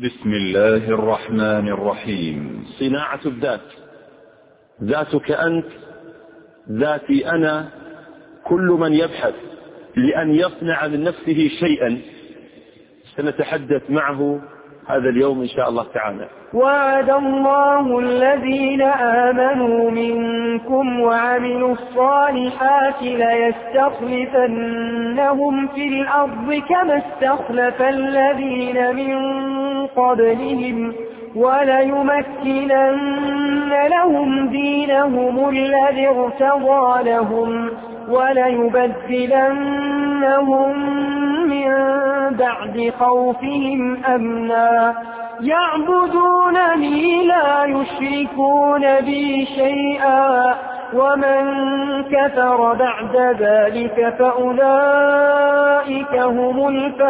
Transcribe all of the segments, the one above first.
بسم الله الرحمن الرحيم. صناعة الذات، ذاتك أنت، ذاتي أنا، كل من يبحث لأن يصنع من نفسه شيئا سنتحدث معه هذا اليوم إن شاء الله تعالى. وعد الله الذين آمنوا منكم وعملوا الصالحات ليستخلفنهم في الأرض كما استخلف الذين من قبلهم وليمكنن لهم دينهم الذي ارتضى لهم وليبدلنهم من بعد خوفهم أمنا يعبدونني لا يشركون بي شيئا ومن كفر بعد ذلك فأولئك هم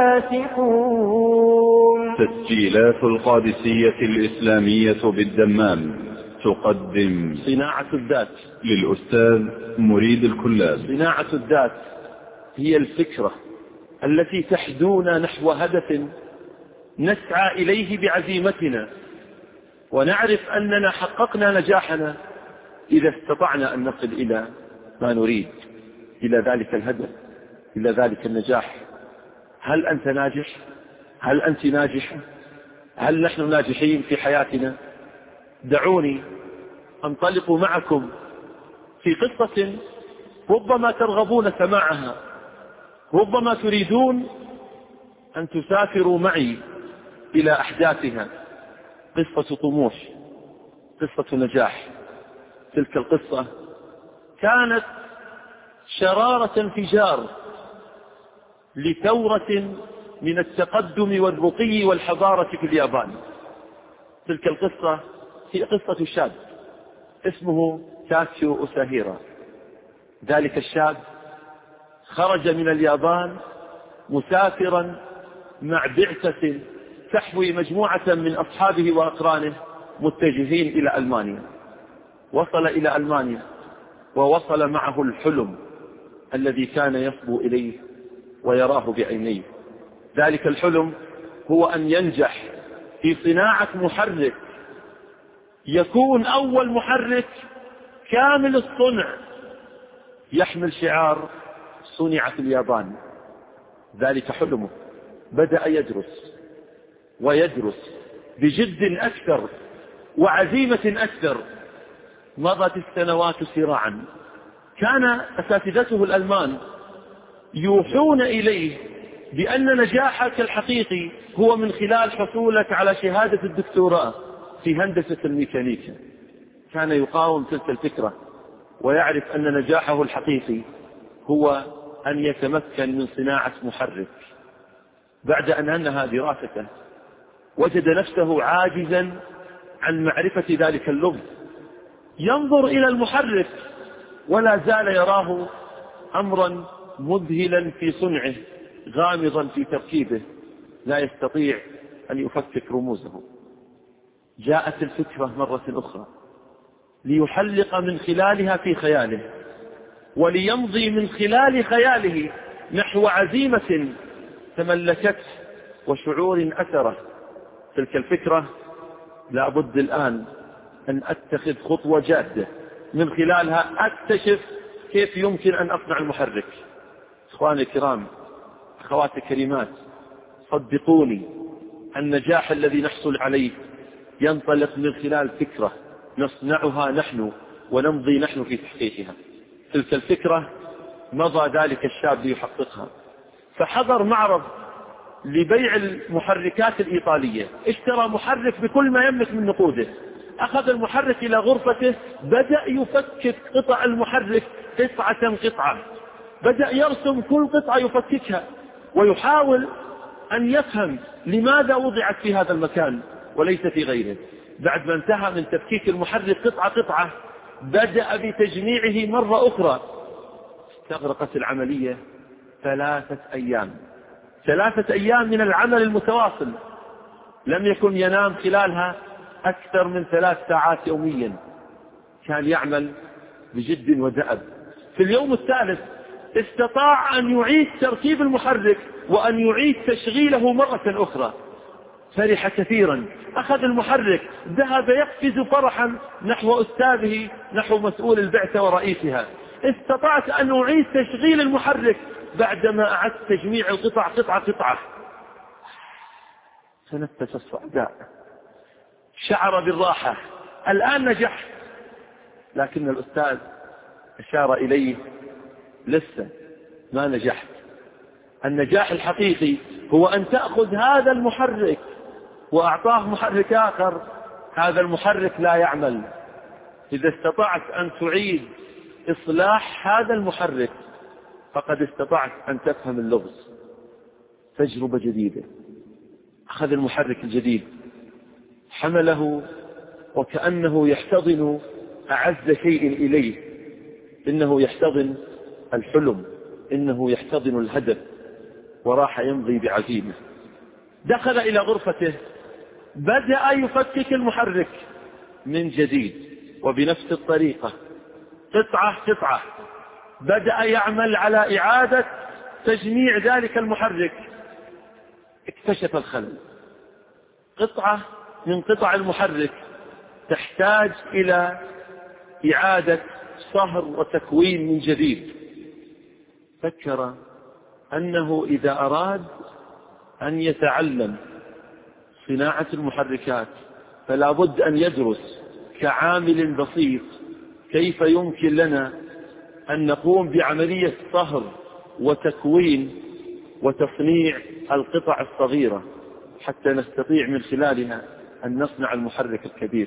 الفاسقون. تسجيلات القادسية الإسلامية بالدمام تقدم صناعة الذات للأستاذ مريد الكلاب. صناعة الذات هي الفكرة التي تحدونا نحو هدف نسعى إليه بعزيمتنا، ونعرف أننا حققنا نجاحنا إذا استطعنا أن نصل إلى ما نريد، إلى ذلك الهدف، إلى ذلك النجاح. هل أنت ناجح؟ هل أنت ناجحة؟ هل نحن ناجحين في حياتنا؟ دعوني أنطلق معكم في قصة ربما ترغبون سماعها، ربما تريدون أن تسافروا معي إلى أحداثها. قصة طموح، قصة نجاح. تلك القصة كانت شرارة انفجار لثورة من التقدم والرقي والحضارة في اليابان. تلك القصة هي قصة شاب اسمه تاتسو أوساهيرا. ذلك الشاب خرج من اليابان مسافرا مع بعثة تحوي مجموعة من أصحابه وأقرانه متجهين إلى ألمانيا. وصل إلى ألمانيا ووصل معه الحلم الذي كان يصبو إليه ويراه بعينيه. ذلك الحلم هو أن ينجح في صناعة محرك يكون أول محرك كامل الصنع يحمل شعار صنع في اليابان. ذلك حلمه. بدأ يدرس ويدرس بجد أكثر وعزيمة أكثر. مضت السنوات سراعا. كان أساتذته الألمان يوحون إليه بأن نجاحك الحقيقي هو من خلال حصولك على شهادة الدكتوراه في هندسة الميكانيكا. كان يقاوم تلك الفكرة ويعرف أن نجاحه الحقيقي هو أن يتمكن من صناعة محرك. بعد أن أنهى دراسته وجد نفسه عاجزا عن معرفة ذلك اللغز. ينظر إلى المحرك ولا زال يراه أمرا مذهلا في صنعه، غامضا في تركيبه، لا يستطيع أن يفكك رموزه. جاءت الفكرة مرة أخرى ليحلق من خلالها في خياله، وليمضي من خلال خياله نحو عزيمة تملكته وشعور أثره. تلك الفكرة لا بد الآن أن أتخذ خطوة جادة من خلالها أكتشف كيف يمكن أن أصنع المحرك. إخواني الكرام، أخواتي الكريمات، صدقوني النجاح الذي نحصل عليه ينطلق من خلال فكرة نصنعها نحن ونمضي نحن في تحقيقها. تلك الفكرة مضى ذلك الشاب ليحققها، فحضر معرض لبيع المحركات الإيطالية. اشترى محرك بكل ما يملك من نقوده. أخذ المحرك إلى غرفته، بدأ يفكك قطع المحرك قطعة قطعة. بدأ يرسم كل قطعة يفككها ويحاول أن يفهم لماذا وضعت في هذا المكان وليس في غيره. بعد ما انتهى من تفكيك المحرك قطعة قطعة بدأ بتجميعه مرة أخرى. استغرقت العملية 3 أيام. 3 أيام من العمل المتواصل، لم يكن ينام خلالها أكثر من 3 ساعات يوميا. كان يعمل بجد ودأب. في اليوم الثالث استطاع أن يعيد تركيب المحرك وأن يعيد تشغيله مرة أخرى. فرح كثيرا، أخذ المحرك، ذهب يقفز فرحا نحو أستاذه، نحو مسؤول البعثة ورئيسها. استطعت أن أعيد تشغيل المحرك بعدما أعدت تجميع القطع قطعة قطعة. تنفس الصعداء، شعر بالراحة، الآن نجحت. لكن الأستاذ أشار إليه: لسه ما نجحت. النجاح الحقيقي هو أن تأخذ هذا المحرك، وأعطاه محرك آخر، هذا المحرك لا يعمل. إذا استطعت أن تعيد إصلاح هذا المحرك فقد استطعت أن تفهم اللغز. تجربة جديدة. أخذ المحرك الجديد، حمله وكأنه يحتضن أعز شيء إليه، إنه يحتضن الحلم، إنه يحتضن الهدف، وراح يمضي بعزيمة. دخل إلى غرفته، بدأ يفكك المحرك من جديد، وبنفس الطريقة قطعة قطعة بدأ يعمل على إعادة تجميع ذلك المحرك. اكتشف الخلل. قطعة من قطع المحرك تحتاج إلى إعادة صهر وتكوين من جديد. فكر أنه إذا أراد أن يتعلم صناعة المحركات فلا بد أن يدرس كعامل بسيط كيف يمكن لنا أن نقوم بعملية صهر وتكوين وتصنيع القطع الصغيرة حتى نستطيع من خلالها أن نصنع المحرك الكبير.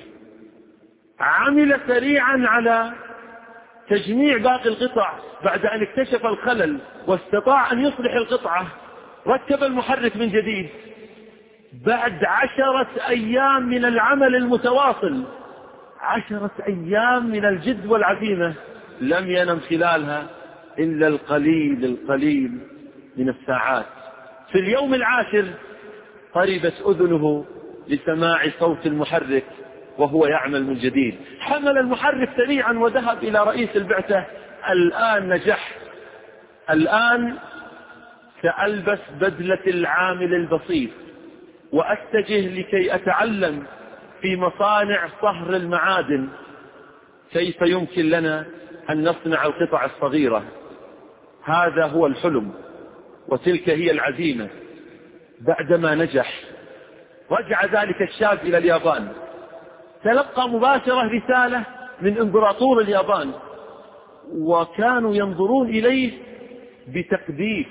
عمل سريعا على تجميع باقي القطع بعد أن اكتشف الخلل واستطاع أن يصلح القطعة. ركب المحرك من جديد. بعد 10 أيام من العمل المتواصل، 10 أيام من الجد والعزيمة، لم ينم خلالها إلا القليل من الساعات. في اليوم العاشر قربت أذنه لسماع صوت المحرك وهو يعمل من جديد. حمل المحرك سريعا وذهب إلى رئيس البعثة: الآن نجحت، الآن سألبس بدلة العامل البسيط وأتجه لكي أتعلم في مصانع صهر المعادن كيف يمكن لنا أن نصنع القطع الصغيرة. هذا هو الحلم وتلك هي العزيمة. بعدما نجح رجع ذلك الشاب إلى اليابان، تلقى مباشرة رسالة من إمبراطور اليابان، وكانوا ينظرون إليه بتقديس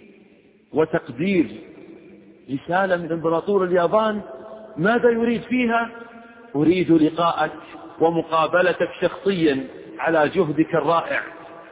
وتقدير. رسالة من إمبراطور اليابان، ماذا يريد فيها؟ أريد لقاءك ومقابلتك شخصيا على جهدك الرائع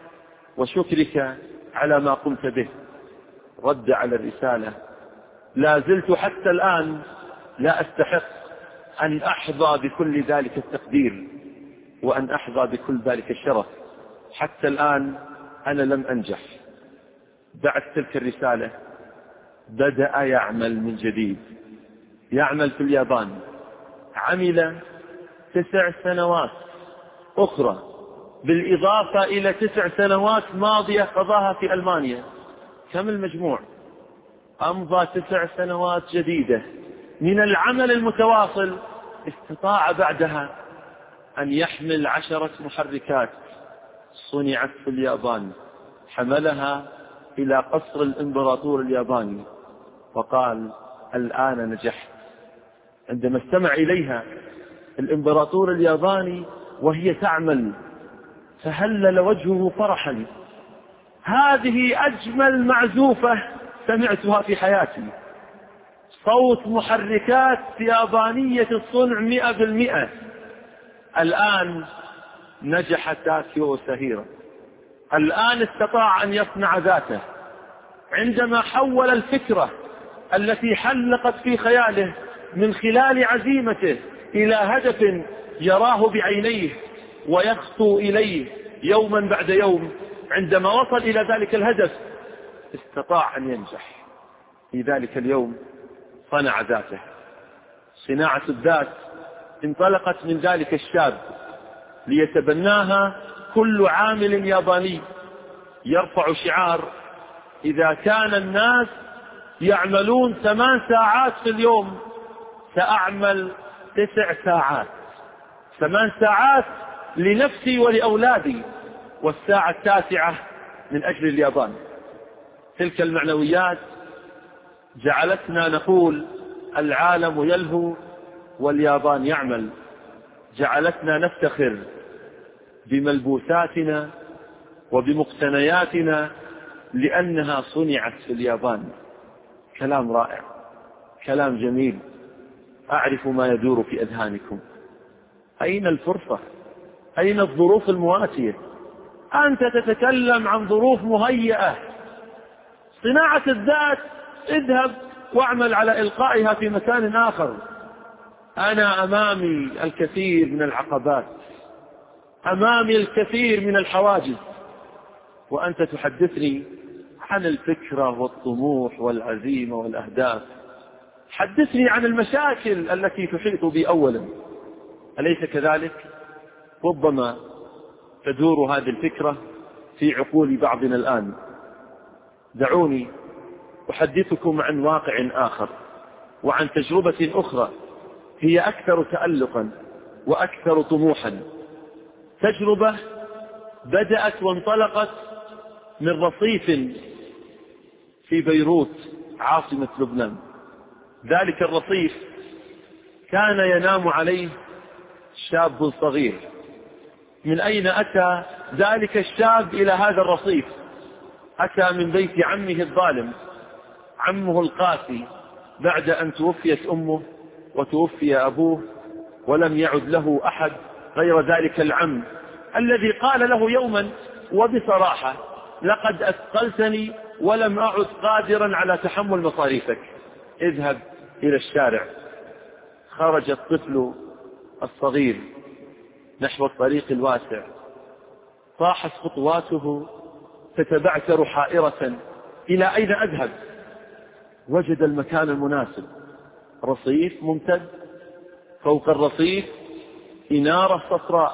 وشكرك على ما قمت به. رد على الرسالة: لا زلت حتى الآن لا أستحق أن أحظى بكل ذلك التقدير وأن أحظى بكل ذلك الشرف. حتى الآن أنا لم أنجح. بعد تلك الرسالة بدأ يعمل من جديد، يعمل في اليابان. عمل 9 سنوات أخرى بالإضافة إلى 9 سنوات ماضية قضاها في ألمانيا. كم المجموع؟ أمضى 9 سنوات جديدة من العمل المتواصل. استطاع بعدها أن يحمل 10 محركات صنعت في اليابان، حملها إلى قصر الإمبراطور الياباني وقال: الآن نجحت. عندما استمع إليها الإمبراطور الياباني وهي تعمل فهلل وجهه فرحا. هذه أجمل معزوفة سمعتها في حياتي، صوت محركات يابانية الصنع 100%. الآن نجح تاكيو أوساهيرا، الآن استطاع أن يصنع ذاته. عندما حول الفكرة التي حلقت في خياله من خلال عزيمته إلى هدف يراه بعينيه ويخطو إليه يوما بعد يوم، عندما وصل إلى ذلك الهدف استطاع أن ينجح. في ذلك اليوم صنع ذاته. صناعة الذات انطلقت من ذلك الشاب ليتبناها كل عامل ياباني، يرفع شعار: إذا كان الناس يعملون 8 ساعات في اليوم سأعمل 9 ساعات، 8 ساعات لنفسي ولأولادي، والساعة 9 من أجل اليابان. تلك المعنويات جعلتنا نقول العالم يلهو واليابان يعمل، جعلتنا نفتخر بملبوساتنا وبمقتنياتنا لأنها صنعت في اليابان. كلام رائع، كلام جميل. أعرف ما يدور في أذهانكم. أين الفرصة؟ أين الظروف المواتية؟ أنت تتكلم عن ظروف مهيئة. صناعة الذات اذهب واعمل على إلقائها في مكان آخر. أنا أمامي الكثير من العقبات، أمامي الكثير من الحواجز، وأنت تحدثني عن الفكرة والطموح والعزيمة والأهداف. حدثني عن المشاكل التي تحيط بي أولا، أليس كذلك؟ ربما تدور هذه الفكرة في عقول بعضنا الآن. دعوني أحدثكم عن واقع آخر وعن تجربة أخرى هي أكثر تألقا وأكثر طموحا. تجربة بدأت وانطلقت من رصيف في بيروت عاصمة لبنان. ذلك الرصيف كان ينام عليه شاب صغير. من أين أتى ذلك الشاب إلى هذا الرصيف؟ أتى من بيت عمه الظالم، عمه القاسي، بعد أن توفيت أمه وتوفي أبوه، ولم يعد له أحد غير ذلك العم الذي قال له يوما وبصراحة: لقد أثقلتني ولم أعد قادرا على تحمل مصاريفك، اذهب إلى الشارع. خرج الطفل الصغير نحو الطريق الواسع، طاحت خطواته تتبعثر حائرة: إلى أين أذهب؟ وجد المكان المناسب، رصيف ممتد، فوق الرصيف إنارة صفراء،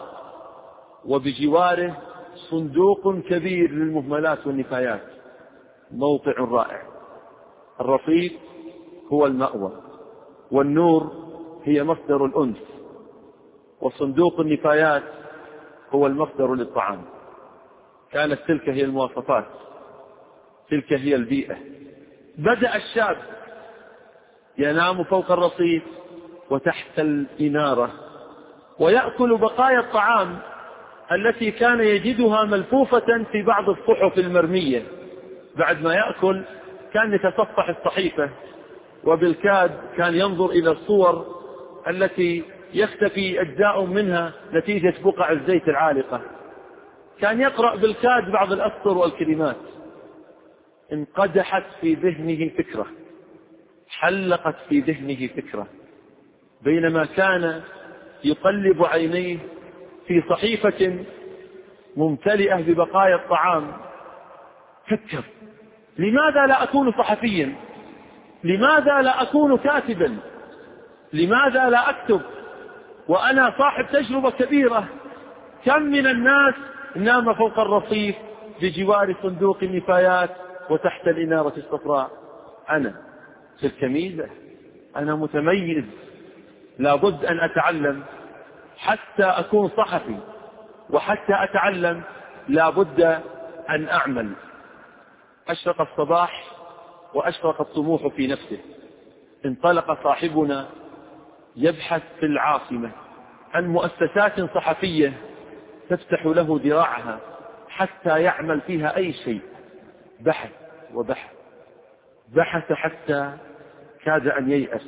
وبجواره صندوق كبير للمهملات والنفايات. موقع رائع. الرصيف هو المأوى، والنور هي مصدر الأنس، وصندوق النفايات هو المصدر للطعام. كانت تلك هي المواصفات، تلك هي البيئة. بدأ الشاب ينام فوق الرصيف وتحت الإنارة، ويأكل بقايا الطعام التي كان يجدها ملفوفة في بعض الصحف المرمية. بعد ما يأكل كان يتصفح الصحيفة، وبالكاد كان ينظر إلى الصور التي يختفي أجزاء منها نتيجة بقع الزيت العالقة. كان يقرأ بالكاد بعض الأسطر والكلمات. انقدحت في ذهنه فكرة، حلقت في ذهنه فكرة، بينما كان يقلب عينيه في صحيفة ممتلئة ببقايا الطعام. فكر: لماذا لا أكون صحفيا؟ لماذا لا أكون كاتبا؟ لماذا لا أكتب وأنا صاحب تجربة كبيرة؟ كم من الناس نام فوق الرصيف بجوار صندوق النفايات وتحت الإنارة الصفراء. أنا تلك ميزة، أنا متميز، لابد أن أتعلم حتى أكون صحفي، وحتى أتعلم لابد أن أعمل. أشرق الصباح وأشرق الطموح في نفسه. انطلق صاحبنا يبحث في العاصمة عن مؤسسات صحفية تفتح له ذراعها حتى يعمل فيها أي شيء. بحث وبحث، بحث حتى كاد أن ييأس،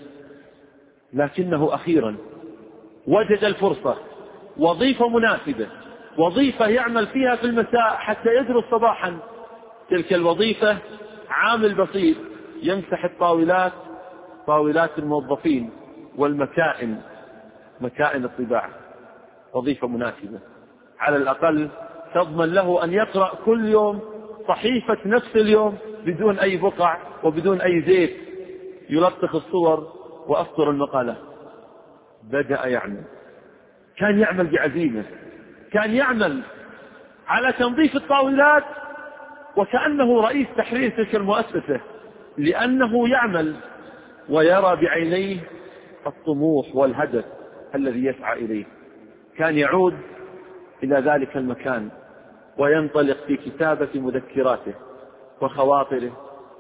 لكنه أخيرا وجد الفرصة. وظيفة مناسبة، وظيفة يعمل فيها في المساء حتى يدرس صباحا. تلك الوظيفة عامل بسيط يمسح الطاولات، طاولات الموظفين، والمكائن، مكائن الطباعة. وظيفة مناسبة، على الأقل تضمن له أن يقرأ كل يوم صحيفة نفس اليوم بدون أي بقع وبدون أي زيت، يلطخ الصور وأسطر المقالات. بدأ يعمل، كان يعمل بعزيمة، كان يعمل على تنظيف الطاولات وكأنه رئيس تحرير تلك المؤسسة، لأنه يعمل ويرى بعينيه الطموح والهدف الذي يسعى إليه. كان يعود إلى ذلك المكان وينطلق في كتابة مذكراته وخواطره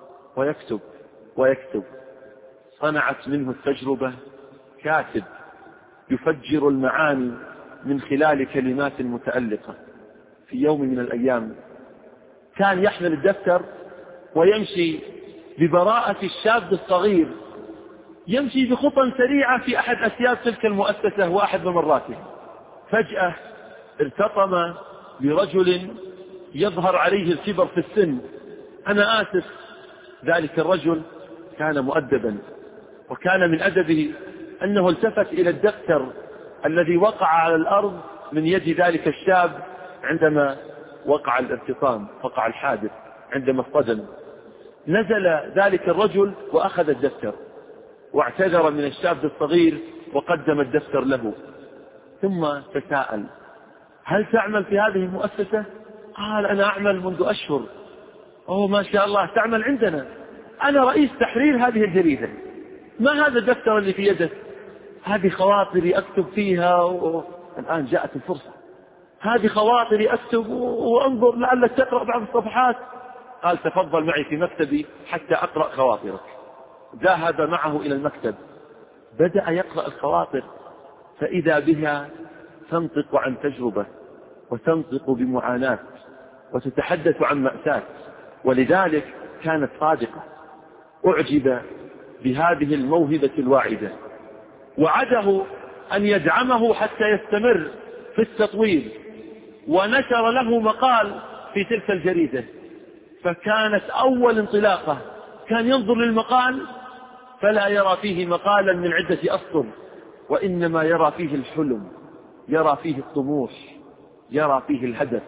ويكتب. صنعت منه التجربة كاتب يفجر المعاني من خلال كلمات متألقة. في يوم من الأيام كان يحمل الدفتر ويمشي ببراءة الشاب الصغير، يمشي بخطى سريعة في أحد أسياد تلك المؤسسة وأحد ممراته. فجأة ارتطم برجل يظهر عليه الكبر في السن. أنا آسف، ذلك الرجل كان مؤدبا، وكان من أدبه أنه التفت إلى الدفتر الذي وقع على الأرض من يد ذلك الشاب عندما وقع الارتطام، وقع الحادث عندما اصطدم. نزل ذلك الرجل وأخذ الدفتر واعتذر من الشاب الصغير وقدم الدفتر له، ثم تساءل: هل تعمل في هذه المؤسسة؟ قال: أنا أعمل منذ أشهر. أوه ما شاء الله، تعمل عندنا، أنا رئيس تحرير هذه الجريدة. ما هذا الدفتر اللي في يدك؟ هذه خواطري أكتب فيها الآن جاءت الفرصة، هذه خواطري أكتب وانظر لعلك تقرأ بعض الصفحات. قال: تفضل معي في مكتبي حتى أقرأ خواطرك. ذهب معه إلى المكتب، بدأ يقرأ الخواطر، فإذا بها تنطق عن تجربة وتنطق بمعاناة وتتحدث عن مأساة، ولذلك كانت صادقة. أعجب بهذه الموهبة الواعدة، وعده أن يدعمه حتى يستمر في التطوير، ونشر له مقال في تلك الجريدة. فكانت أول انطلاقة كان ينظر للمقال فلا يرى فيه مقالا من عدة أسطر، وإنما يرى فيه الحلم، يرى فيه الطموح، يرى فيه الهدف.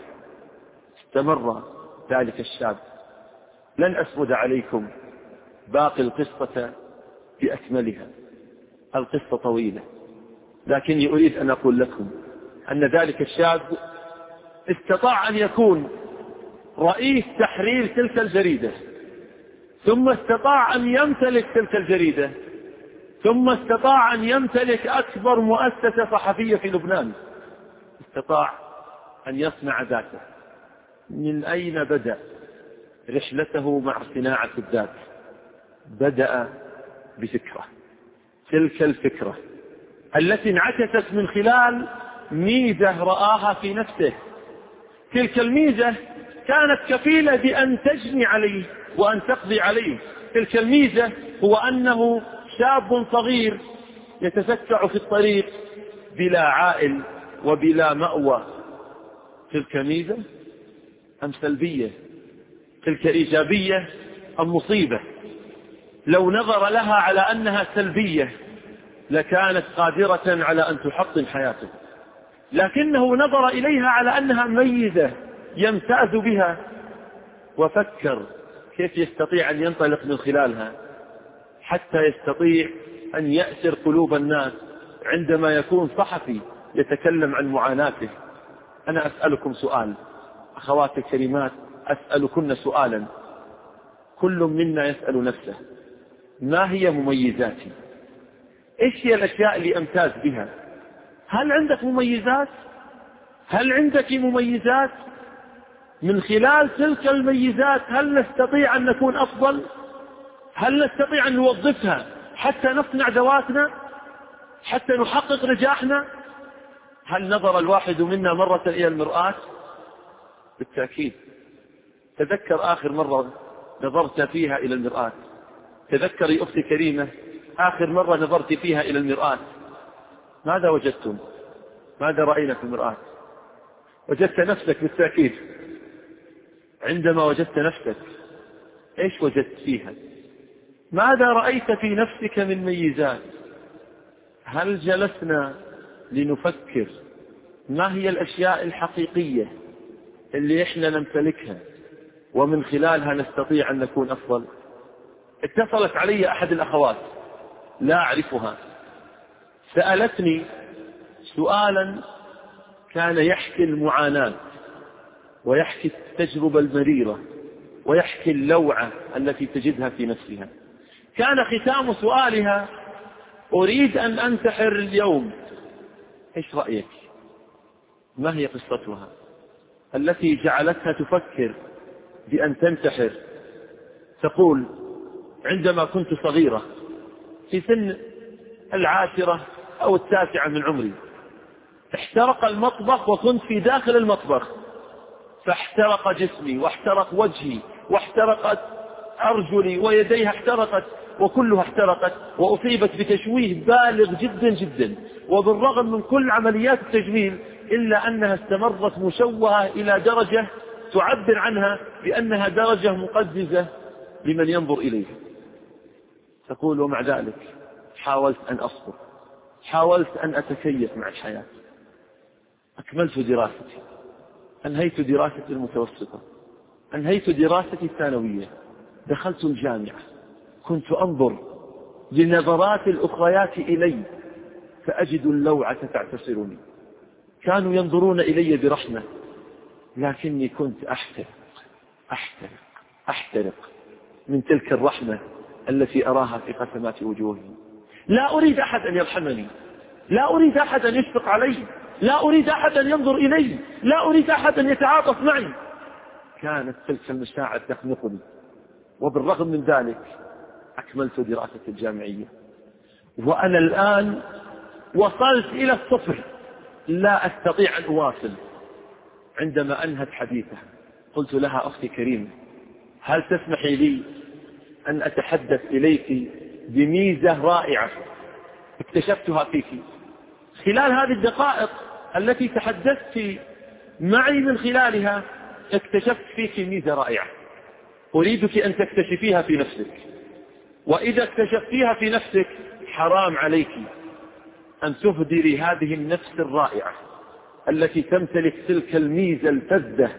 استمر ذلك الشاب. لن أسرد عليكم باقي القصة بأكملها، القصة طويلة، لكني أريد أن أقول لكم أن ذلك الشاب استطاع أن يكون رئيس تحرير تلك الجريدة، ثم استطاع أن يمتلك تلك الجريدة، ثم استطاع أن يمتلك أكبر مؤسسة صحفية في لبنان. استطاع أن يصنع ذاته. من أين بدأ رحلته مع صناعة الذات؟ بدأ بفكرة، تلك الفكرة التي انعكست من خلال ميزة رآها في نفسه. تلك الميزة كانت كفيلة بأن تجني عليه وأن تقضي عليه. تلك الميزة هو أنه شاب صغير يتسكع في الطريق بلا عائل وبلا مأوى. تلك ميزة أم سلبية؟ تلك إيجابية أم مصيبة؟ لو نظر لها على أنها سلبية لكانت قادرة على أن تحطم حياته، لكنه نظر إليها على أنها ميزة يمتاز بها، وفكر كيف يستطيع أن ينطلق من خلالها حتى يستطيع أن يأسر قلوب الناس عندما يكون صحفي يتكلم عن معاناته. أنا أسألكم سؤال، أخواتي الكريمات، أسألكن سؤالا، كل منا يسأل نفسه: ما هي مميزاتي؟ إيش هي الأشياء اللي أمتاز بها؟ هل عندك مميزات؟ هل عندك مميزات؟ من خلال تلك المميزات هل نستطيع أن نكون أفضل؟ هل نستطيع أن نوظفها حتى نصنع ذواتنا، حتى نحقق نجاحنا؟ هل نظر الواحد منا مرة إلى المرآة؟ بالتأكيد. تذكر آخر مرة نظرت فيها إلى المرآة. تذكري أختي كريمة آخر مرة نظرت فيها إلى المرآة، ماذا وجدتم؟ ماذا رأينا في المرآة؟ وجدت نفسك بالتأكيد. عندما وجدت نفسك إيش وجدت فيها؟ ماذا رأيت في نفسك من ميزات؟ هل جلسنا لنفكر ما هي الأشياء الحقيقية اللي إحنا نمتلكها ومن خلالها نستطيع أن نكون أفضل؟ اتصلت علي أحد الأخوات لا أعرفها، سألتني سؤالا كان يحكي المعاناة ويحكي التجربة المريرة ويحكي اللوعة التي تجدها في نفسها. كان ختام سؤالها أريد أن أنتحر اليوم، إيش رأيك؟ ما هي قصتها التي جعلتها تفكر بأن تنتحر؟ تقول: عندما كنت صغيرة في سن 10 أو 9 من عمري، احترق المطبخ وكنت في داخل المطبخ، فاحترق جسمي واحترق وجهي واحترقت أرجلي ويديها احترقت وكلها احترقت، وأصيبت بتشويه بالغ جدا جدا، وبالرغم من كل عمليات التجميل إلا أنها استمرت مشوهة إلى درجة تعبر عنها بأنها درجة مقززة لمن ينظر إليها. تقول: ومع ذلك حاولت أن أصبر، حاولت أن أتكيف مع الحياة، أكملت دراستي، أنهيت دراستي المتوسطة، أنهيت دراستي الثانوية، دخلت الجامعة، كنت أنظر لنظرات الأخريات إلي فأجد اللوعة تعتصرني، كانوا ينظرون إلي برحمة، لكني كنت أحترق من تلك الرحمة التي أراها في قسمات وجوههم. لا أريد أحد أن يرحمني، لا أريد أحد أن يشفق علي، لا أريد أحد أن ينظر إلي، لا أريد أحد أن يتعاطف معي. كانت تلك المشاعر تخنقني، وبالرغم من ذلك أكملت دراستي الجامعية، وأنا الآن وصلت إلى الصفر، لا أستطيع أن أواصل. عندما أنهت حديثها قلت لها: أختي كريمة، هل تسمحي لي أن أتحدث إليك بميزة رائعة اكتشفتها فيك؟ خلال هذه الدقائق التي تحدثت معي من خلالها اكتشفت فيك ميزة رائعة، أريدك أن تكتشفيها في نفسك، وإذا اكتشفتيها في نفسك حرام عليك أن تهدري هذه النفس الرائعة التي تمتلك تلك الميزة الفذة.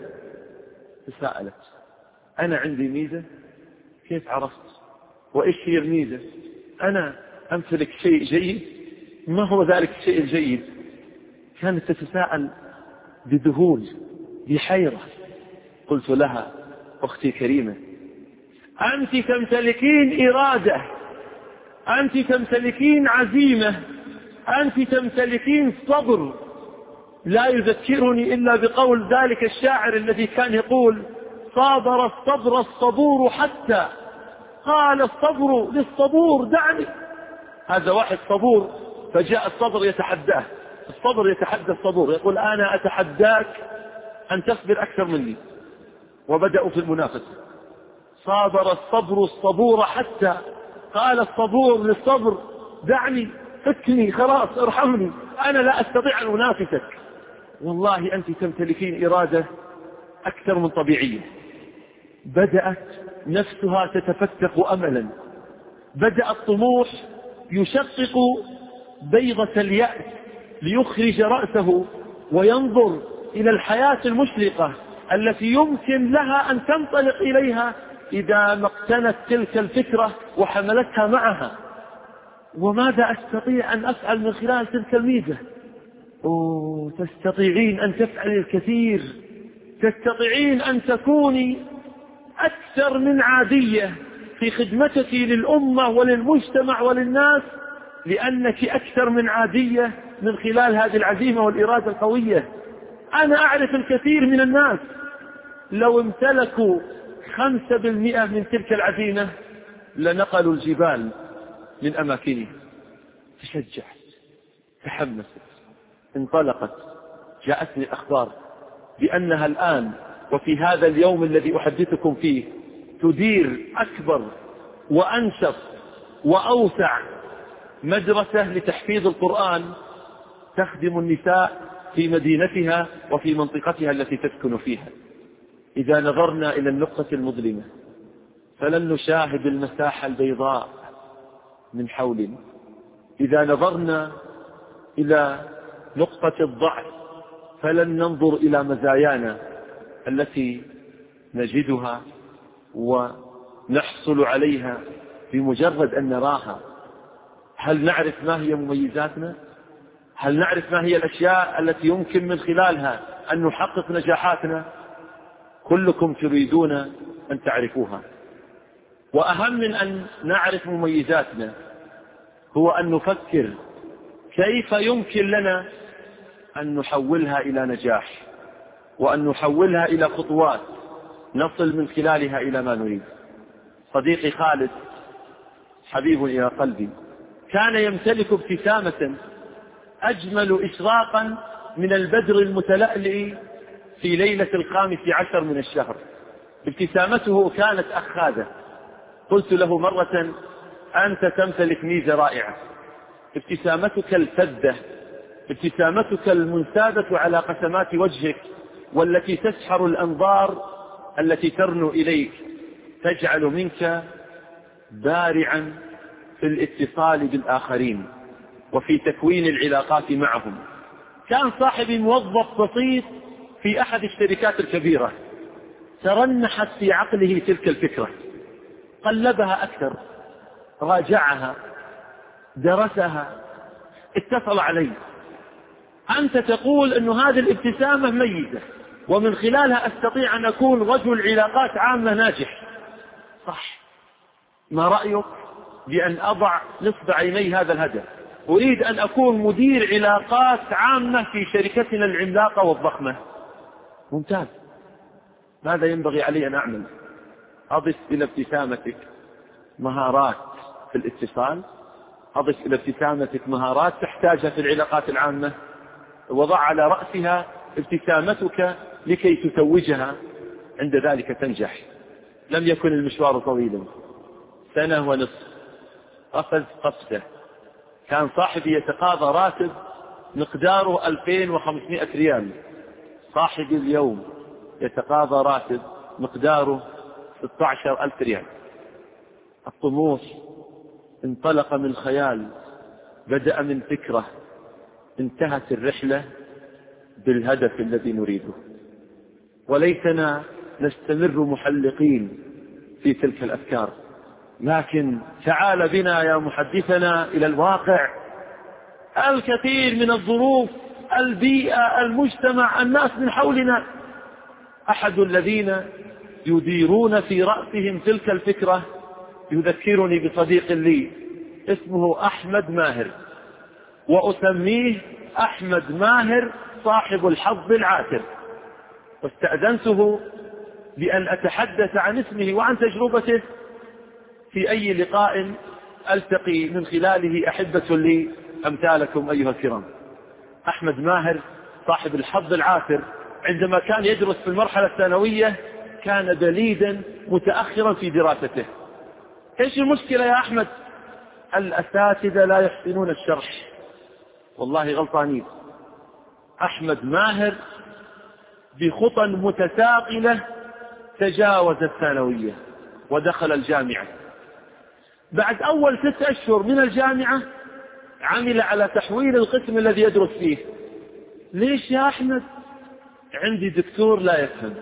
تساءلت: أنا عندي ميزة؟ كيف عرفت؟ وإيش هي الميزة؟ أنا أمتلك شيء جيد؟ ما هو ذلك الشيء الجيد؟ كانت تتساءل بذهول بحيرة. قلت لها: أختي كريمة، أنت تمتلكين إرادة، أنت تمتلكين عزيمة، أنت تمتلكين صبر. لا يذكرني إلا بقول ذلك الشاعر الذي كان يقول: صابر الصبر الصبور حتى قال الصبر للصبور دعني. هذا واحد صبور، فجاء الصبر يتحداه، الصبر يتحدى الصبور، يقول: أنا أتحداك أن تصبر أكثر مني. وبدأوا في المنافسة. صابر الصبر الصبور حتى قال الصبور للصبر دعني، فكني، خلاص ارحمني، أنا لا أستطيع أن أنافسك. والله أنت تمتلكين إرادة أكثر من طبيعية. بدأت نفسها تتفتق أملا، بدأ الطموح يشقق بيضة اليأس ليخرج رأسه وينظر إلى الحياة المشرقة التي يمكن لها أن تنطلق إليها إذا ما اقتنت تلك الفكرة وحملتها معها. وماذا أستطيع أن أفعل من خلال تلك الميزة؟ تستطيعين أن تفعلي الكثير، تستطيعين أن تكوني أكثر من عادية في خدمتك للأمة وللمجتمع وللناس، لأنك أكثر من عادية من خلال هذه العزيمة والإرادة القوية. أنا أعرف الكثير من الناس لو امتلكوا 5% من تلك العزيمة لنقلوا الجبال من أماكنها. تشجعت، تحمست، انطلقت. جاءتني أخبار بأنها الآن وفي هذا اليوم الذي أحدثكم فيه تدير أكبر وأنشط وأوسع مدرسة لتحفيظ القرآن تخدم النساء في مدينتها وفي منطقتها التي تسكن فيها. إذا نظرنا إلى النقطة المظلمة فلن نشاهد المساحة البيضاء من حولنا. إذا نظرنا إلى نقطة الضعف فلن ننظر إلى مزايانا التي نجدها ونحصل عليها بمجرد أن نراها. هل نعرف ما هي مميزاتنا؟ هل نعرف ما هي الأشياء التي يمكن من خلالها أن نحقق نجاحاتنا؟ كلكم تريدون أن تعرفوها. وأهم من أن نعرف مميزاتنا هو أن نفكر كيف يمكن لنا أن نحولها إلى نجاح، وأن نحولها إلى خطوات نصل من خلالها إلى ما نريد. صديقي خالد حبيب إلى قلبي كان يمتلك ابتسامة أجمل إشراقا من البدر المتلألئ في ليلة 15 من الشهر. ابتسامته كانت أخاذة. قلت له مرة: أنت تمتلك ميزة رائعة، ابتسامتك الفذة، ابتسامتك المنسابة على قسمات وجهك، والتي تسحر الأنظار التي ترنو إليك، تجعل منك بارعا في الاتصال بالآخرين وفي تكوين العلاقات معهم. كان صاحبي موظف بسيط في أحد الشركات الكبيرة، ترنحت في عقله تلك الفكرة، قلبها أكثر، راجعها، درسها، اتصل علي: أنت تقول أن هذه الابتسامة ميزة ومن خلالها أستطيع أن أكون رجل علاقات عامة ناجح، صح؟ ما رأيك بأن أضع نصب عيني هذا الهدف؟ أريد أن أكون مدير علاقات عامة في شركتنا العملاقة والضخمة. ممتاز، ماذا ينبغي علي أن أعمل؟ أضف إلى ابتسامتك مهارات في الاتصال، أضف إلى ابتسامتك مهارات تحتاجها في العلاقات العامة، وضع على رأسها ابتسامتك لكي تتوجها، عند ذلك تنجح. لم يكن المشوار طويلا، 1.5 سنة قفز قفزة. كان صاحبي يتقاضى راتب مقداره 2500 ريال، صاحبي اليوم يتقاضى راتب مقداره 16,000 ريال. الطموح انطلق من خيال، بدأ من فكرة، انتهت الرحلة بالهدف الذي نريده. وليتنا نستمر محلقين في تلك الأفكار، لكن تعال بنا يا محدثنا إلى الواقع. الكثير من الظروف، البيئة، المجتمع، الناس من حولنا. أحد الذين يديرون في رأسهم تلك الفكرة يذكرني بصديق لي اسمه أحمد ماهر، وأسميه أحمد ماهر صاحب الحظ العاثر. واستأذنته بأن أتحدث عن اسمه وعن تجربته في أي لقاء ألتقي من خلاله أحبة لي أمثالكم أيها الكرام. أحمد ماهر صاحب الحظ العاثر عندما كان يدرس في المرحلة الثانوية كان بليدا متأخرا في دراسته. إيش المشكلة يا أحمد؟ الأساتذة لا يحسنون الشرح. والله غلطانين. أحمد ماهر بخطى متثاقلة تجاوز الثانوية ودخل الجامعة. بعد أول 6 أشهر من الجامعة عمل على تحويل القسم الذي يدرس فيه. ليش يا أحمد؟ عندي دكتور لا يفهم.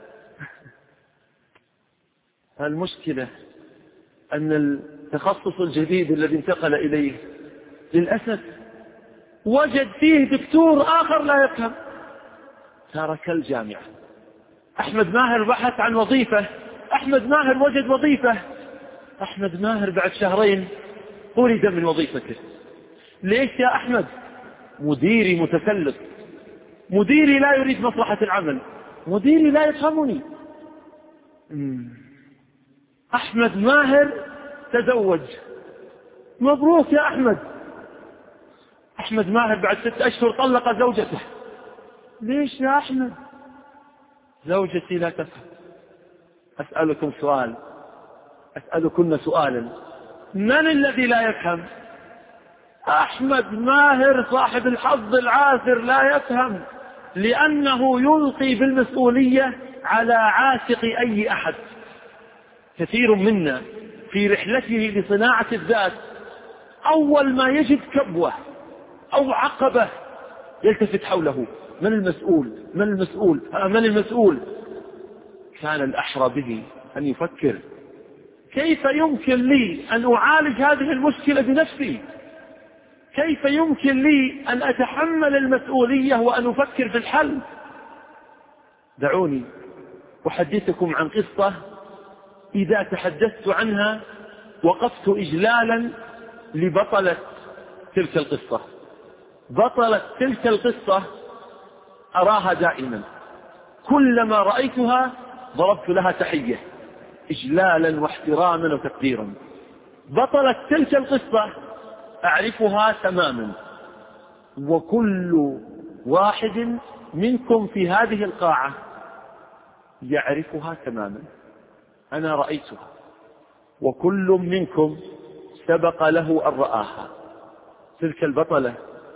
المشكلة أن التخصص الجديد الذي انتقل إليه للأسف وجد فيه دكتور آخر لا يفهم، ترك الجامعة. أحمد ماهر بحث عن وظيفة، أحمد ماهر وجد وظيفة. أحمد ماهر بعد 2 شهرين طرد من وظيفته. ليش يا أحمد؟ مديري متسلط، مديري لا يريد مصلحة العمل، مديري لا يفهمني. أحمد ماهر تزوج. مبروك يا أحمد. أحمد ماهر بعد 6 أشهر طلق زوجته. ليش يا أحمد؟ زوجتي لا تفهم. أسألكم سؤال، أسألكن سؤالا، من الذي لا يفهم؟ أحمد ماهر صاحب الحظ العاثر لا يفهم، لأنه يلقي بالمسؤولية على عاتق أي أحد. كثير منا في رحلته لصناعة الذات أول ما يجد كبوة أو عقبة يلتفت حوله: من المسؤول؟ من المسؤول؟ من المسؤول؟ كان الأحرى به أن يفكر: كيف يمكن لي أن أعالج هذه المشكلة بنفسي؟ كيف يمكن لي أن أتحمل المسؤولية وأن أفكر في الحل؟ دعوني أحدثكم عن قصة إذا تحدثت عنها وقفت إجلالا لبطلة تلك القصة. بطلة تلك القصة أراها دائما، كلما رأيتها ضربت لها تحية إجلالا واحتراما وتقديرا. بطلة تلك القصة أعرفها تماما، وكل واحد منكم في هذه القاعة يعرفها تماما. أنا رأيتها، وكل منكم سبق له أن رآها. تلك البطلة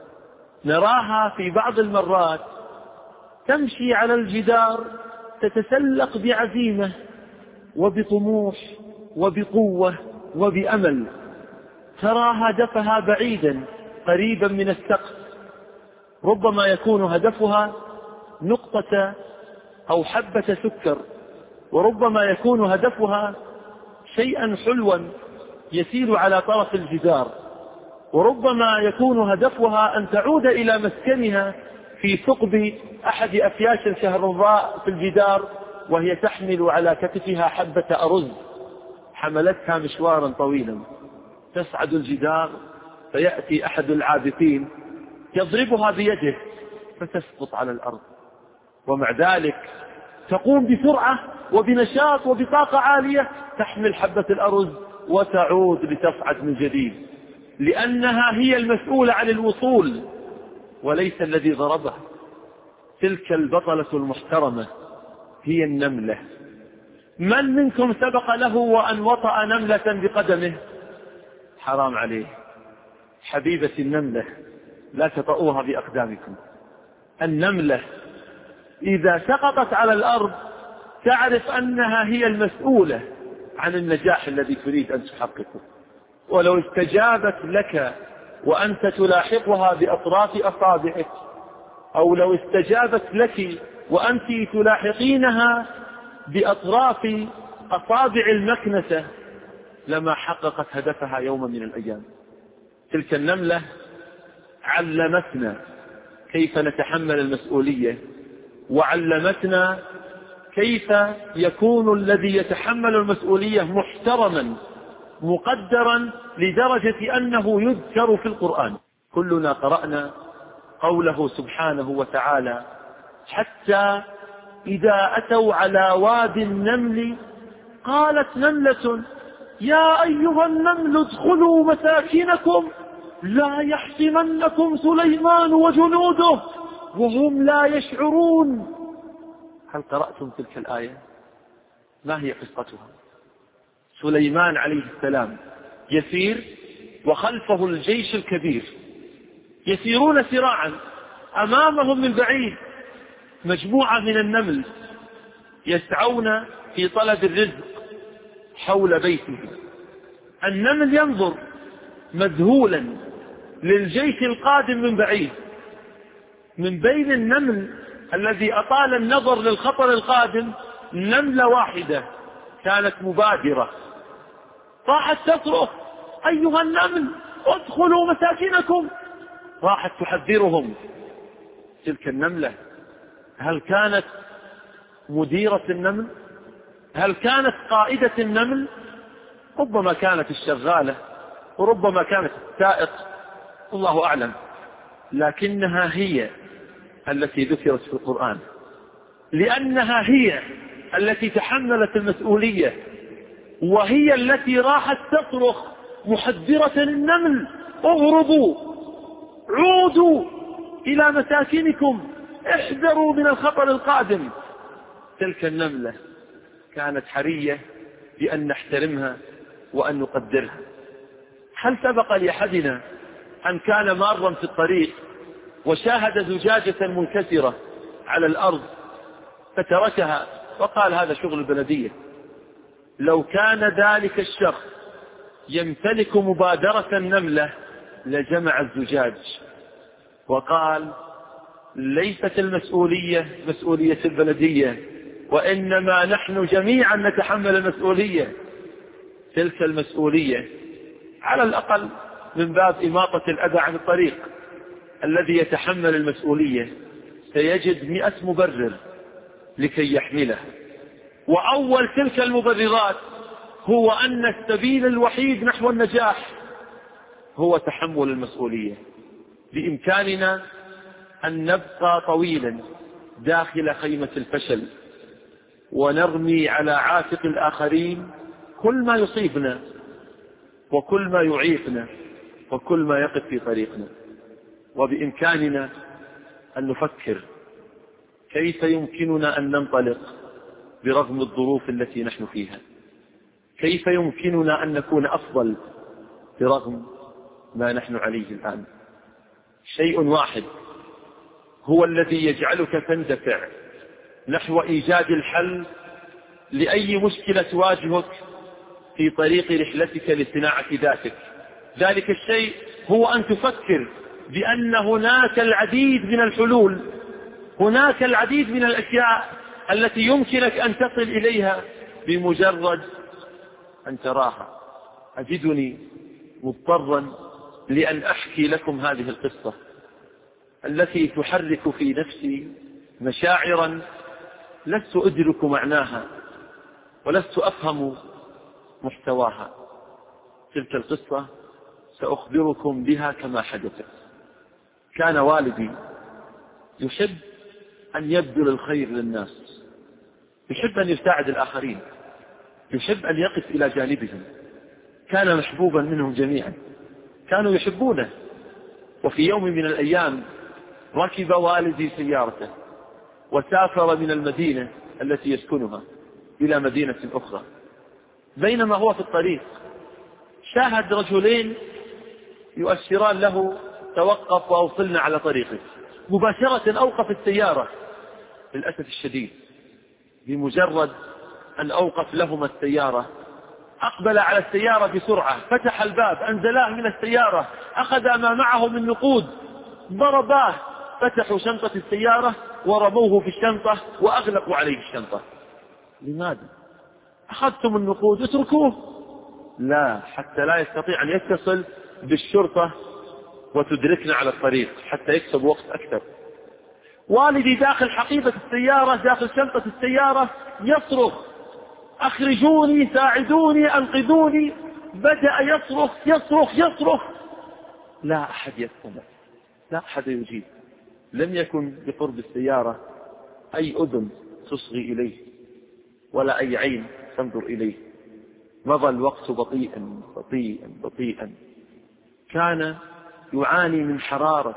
نراها في بعض المرات تمشي على الجدار، تتسلق بعزيمة وبطموح وبقوة وبأمل. ترى هدفها بعيدا قريبا من السقف، ربما يكون هدفها نقطة أو حبة سكر، وربما يكون هدفها شيئا حلوا يسير على طرف الجدار، وربما يكون هدفها أن تعود إلى مسكنها في ثقب أحد أفياش الكهرباء في الجدار، وهي تحمل على كتفها حبة أرز حملتها مشوارا طويلا. تصعد الجدار فيأتي أحد العابثين يضربها بيده فتسقط على الأرض، ومع ذلك تقوم بسرعة وبنشاط وبطاقة عالية، تحمل حبة الأرز وتعود لتصعد من جديد، لأنها هي المسؤولة عن الوصول وليس الذي ضربها. تلك البطلة المحترمة هي النملة. من منكم سبق له وأن وطأ نملة بقدمه؟ حرام عليه. حبيبة النملة لا تطؤوها بأقدامكم. النملة إذا سقطت على الأرض تعرف أنها هي المسؤولة عن النجاح الذي تريد أن تحققه، ولو استجابت لك وأنت تلاحقها بأطراف أصابعك، أو لو استجابت لك وأنت تلاحقينها بأطراف أصابع المكنسة، لما حققت هدفها يوما من الأيام. تلك النملة علمتنا كيف نتحمل المسؤولية، وعلمتنا كيف يكون الذي يتحمل المسؤولية محترما مقدرا لدرجة أنه يذكر في القرآن. كلنا قرأنا قوله سبحانه وتعالى: حتى إذا أتوا على واد النمل قالت نملة يا أيها النمل ادخلوا مساكنكم لا يحطمنكم سليمان وجنوده وهم لا يشعرون. هل قرأتم تلك الآية؟ ما هي قصتها؟ سليمان عليه السلام يسير وخلفه الجيش الكبير، يسيرون سراعا، أمامهم من بعيد مجموعة من النمل يسعون في طلب الرزق حول بيته. النمل ينظر مذهولا للجيش القادم من بعيد. من بين النمل الذي أطال النظر للخطر القادم نملة واحدة كانت مبادرة، راحت تصرخ: أيها النمل ادخلوا مساكنكم. راحت تحذرهم. تلك النملة هل كانت مديرة النمل؟ هل كانت قائدة النمل؟ ربما كانت الشغالة، وربما كانت السائق، الله أعلم، لكنها هي التي ذكرت في القرآن، لأنها هي التي تحملت المسؤولية، وهي التي راحت تصرخ محذرة النمل: اهربوا، عودوا إلى مساكنكم، احذروا من الخطر القادم. تلك النملة كانت حرية بأن نحترمها وأن نقدرها. هل سبق لأحدنا أن كان مارا في الطريق وشاهد زجاجة منكسرة على الأرض فتركها وقال هذا شغل البلدية؟ لو كان ذلك الشخص يمتلك مبادرة النملة لجمع الزجاج وقال: ليست المسؤولية مسؤولية البلدية، وإنما نحن جميعا نتحمل المسؤولية. تلك المسؤولية على الأقل من باب إماطة الأذى عن الطريق. الذي يتحمل المسؤولية سيجد 100 مبرر لكي يحملها، وأول تلك المبررات هو أن السبيل الوحيد نحو النجاح هو تحمل المسؤولية. بإمكاننا أن نبقى طويلا داخل خيمة الفشل ونرمي على عاتق الآخرين كل ما يصيبنا وكل ما يعيقنا وكل ما يقف في طريقنا. وبإمكاننا أن نفكر كيف يمكننا أن ننطلق برغم الظروف التي نحن فيها، كيف يمكننا أن نكون أفضل برغم ما نحن عليه الآن. شيء واحد هو الذي يجعلك تندفع نحو إيجاد الحل لأي مشكلة تواجهك في طريق رحلتك لصناعة ذاتك. ذلك الشيء هو أن تفكر بأن هناك العديد من الحلول، هناك العديد من الأشياء التي يمكنك أن تصل إليها بمجرد أن تراها. أجدني مضطرا لأن أحكي لكم هذه القصة التي تحرك في نفسي مشاعرا لست أدرك معناها ولست أفهم محتواها. تلك القصة سأخبركم بها كما حدثت. كان والدي يحب أن يبذل الخير للناس، يحب أن يساعد الآخرين، يحب أن يقف إلى جانبهم، كان محبوبا منهم جميعا، كانوا يحبونه. وفي يوم من الأيام ركب والدي سيارته وسافر من المدينة التي يسكنها إلى مدينة أخرى. بينما هو في الطريق شاهد رجلين يؤشران له توقف وأوصلنا على طريقك. مباشرة أوقف السيارة. للأسف الشديد بمجرد أن أوقف لهما السيارة أقبل على السيارة بسرعة، فتح الباب، أنزلاه من السيارة، أخذ ما معه من نقود، ضرباه، فتحوا شنطة السيارة ورموه في الشنطة وأغلقوا عليه الشنطة. لماذا؟ أخذتم النقود اتركوه. لا، حتى لا يستطيع أن يتصل بالشرطة وتدركنا على الطريق حتى يكسب وقت أكثر. والدي داخل حقيبة السيارة، داخل شنطة السيارة، يصرخ: أخرجوني، ساعدوني، أنقذوني. بدأ يصرخ يصرخ يصرخ. لا أحد يستمع، لا أحد يجيب. لم يكن بقرب السيارة أي أذن تصغي إليه ولا أي عين تنظر إليه. مضى الوقت بطيئا بطيئا بطيئا. كان يعاني من حرارة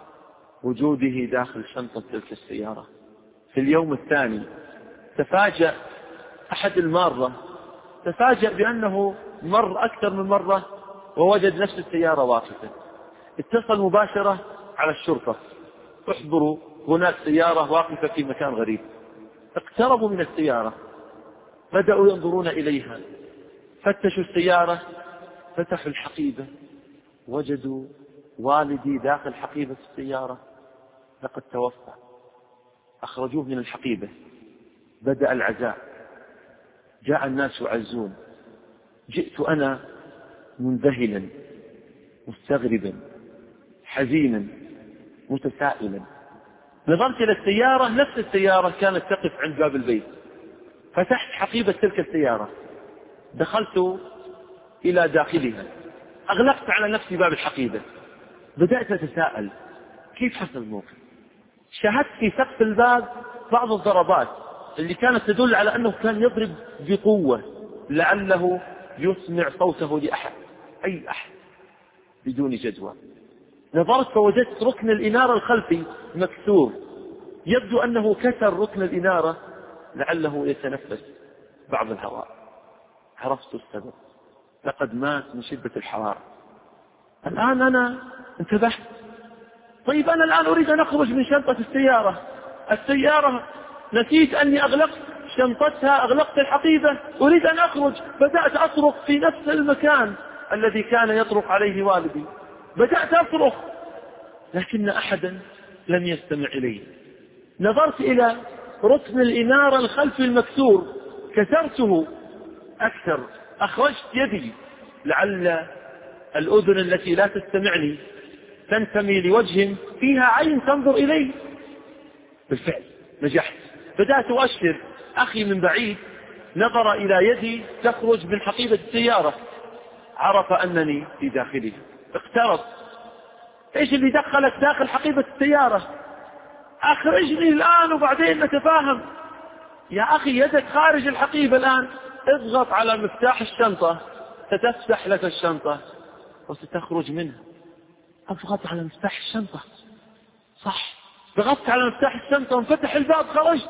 وجوده داخل شنطة تلك السيارة. في اليوم الثاني تفاجأ أحد المارة، تفاجأ بأنه مر أكثر من مرة ووجد نفس السيارة واقفة. اتصل مباشرة على الشرطة: احضروا، هناك سيارة واقفة في مكان غريب. اقتربوا من السيارة، بدأوا ينظرون إليها، فتشوا السيارة، فتحوا الحقيبة، وجدوا والدي داخل حقيبة السيارة لقد توفى. أخرجوه من الحقيبة. بدأ العزاء، جاء الناس يعزون. جئت أنا منذهلا مستغربا حزينا متسائلا. نظرت إلى السيارة، نفس السيارة كانت تقف عند باب البيت. فتحت حقيبة تلك السيارة، دخلت إلى داخلها، أغلقت على نفسي باب الحقيبة. بدأت أتساءل كيف حصل الموقف. شاهدت في سقف الباب بعض الضربات اللي كانت تدل على أنه كان يضرب بقوة لعله يسمع صوته لأحد، أي أحد، بدون جدوى. نظرت فوجدت ركن الإنارة الخلفي مكسور، يبدو أنه كسر ركن الإنارة لعله يتنفس بعض الهواء. عرفت السبب، لقد مات من شدة الحرارة. الآن أنا انتبهت. طيب أنا الآن أريد أن أخرج من شنطة السيارة نسيت أني أغلقت شنطتها، أغلقت الحقيبة، أريد أن أخرج. بدأت أصرخ في نفس المكان الذي كان يطرق عليه والدي. بدأت أصرخ لكن أحدا لم يستمع إلي. نظرت إلى ركن الإنارة الخلفي المكسور، كسرته أكثر، أخرجت يدي لعل الأذن التي لا تستمعني تنتمي لوجه فيها عين تنظر إلي. بالفعل نجحت. بدأت أؤشر. أخي من بعيد نظر إلى يدي تخرج من حقيبة السيارة، عرف أنني في داخلها. اقترب. ايش اللي دخلك داخل حقيبة السيارة؟ اخرجني الآن وبعدين نتفاهم. يا أخي يدك خارج الحقيبة الآن، اضغط على مفتاح الشنطة ستفتح لك الشنطة وستخرج منها. اضغط على مفتاح الشنطة، صح، ضغطت على مفتاح الشنطة وانفتح الباب خرجت.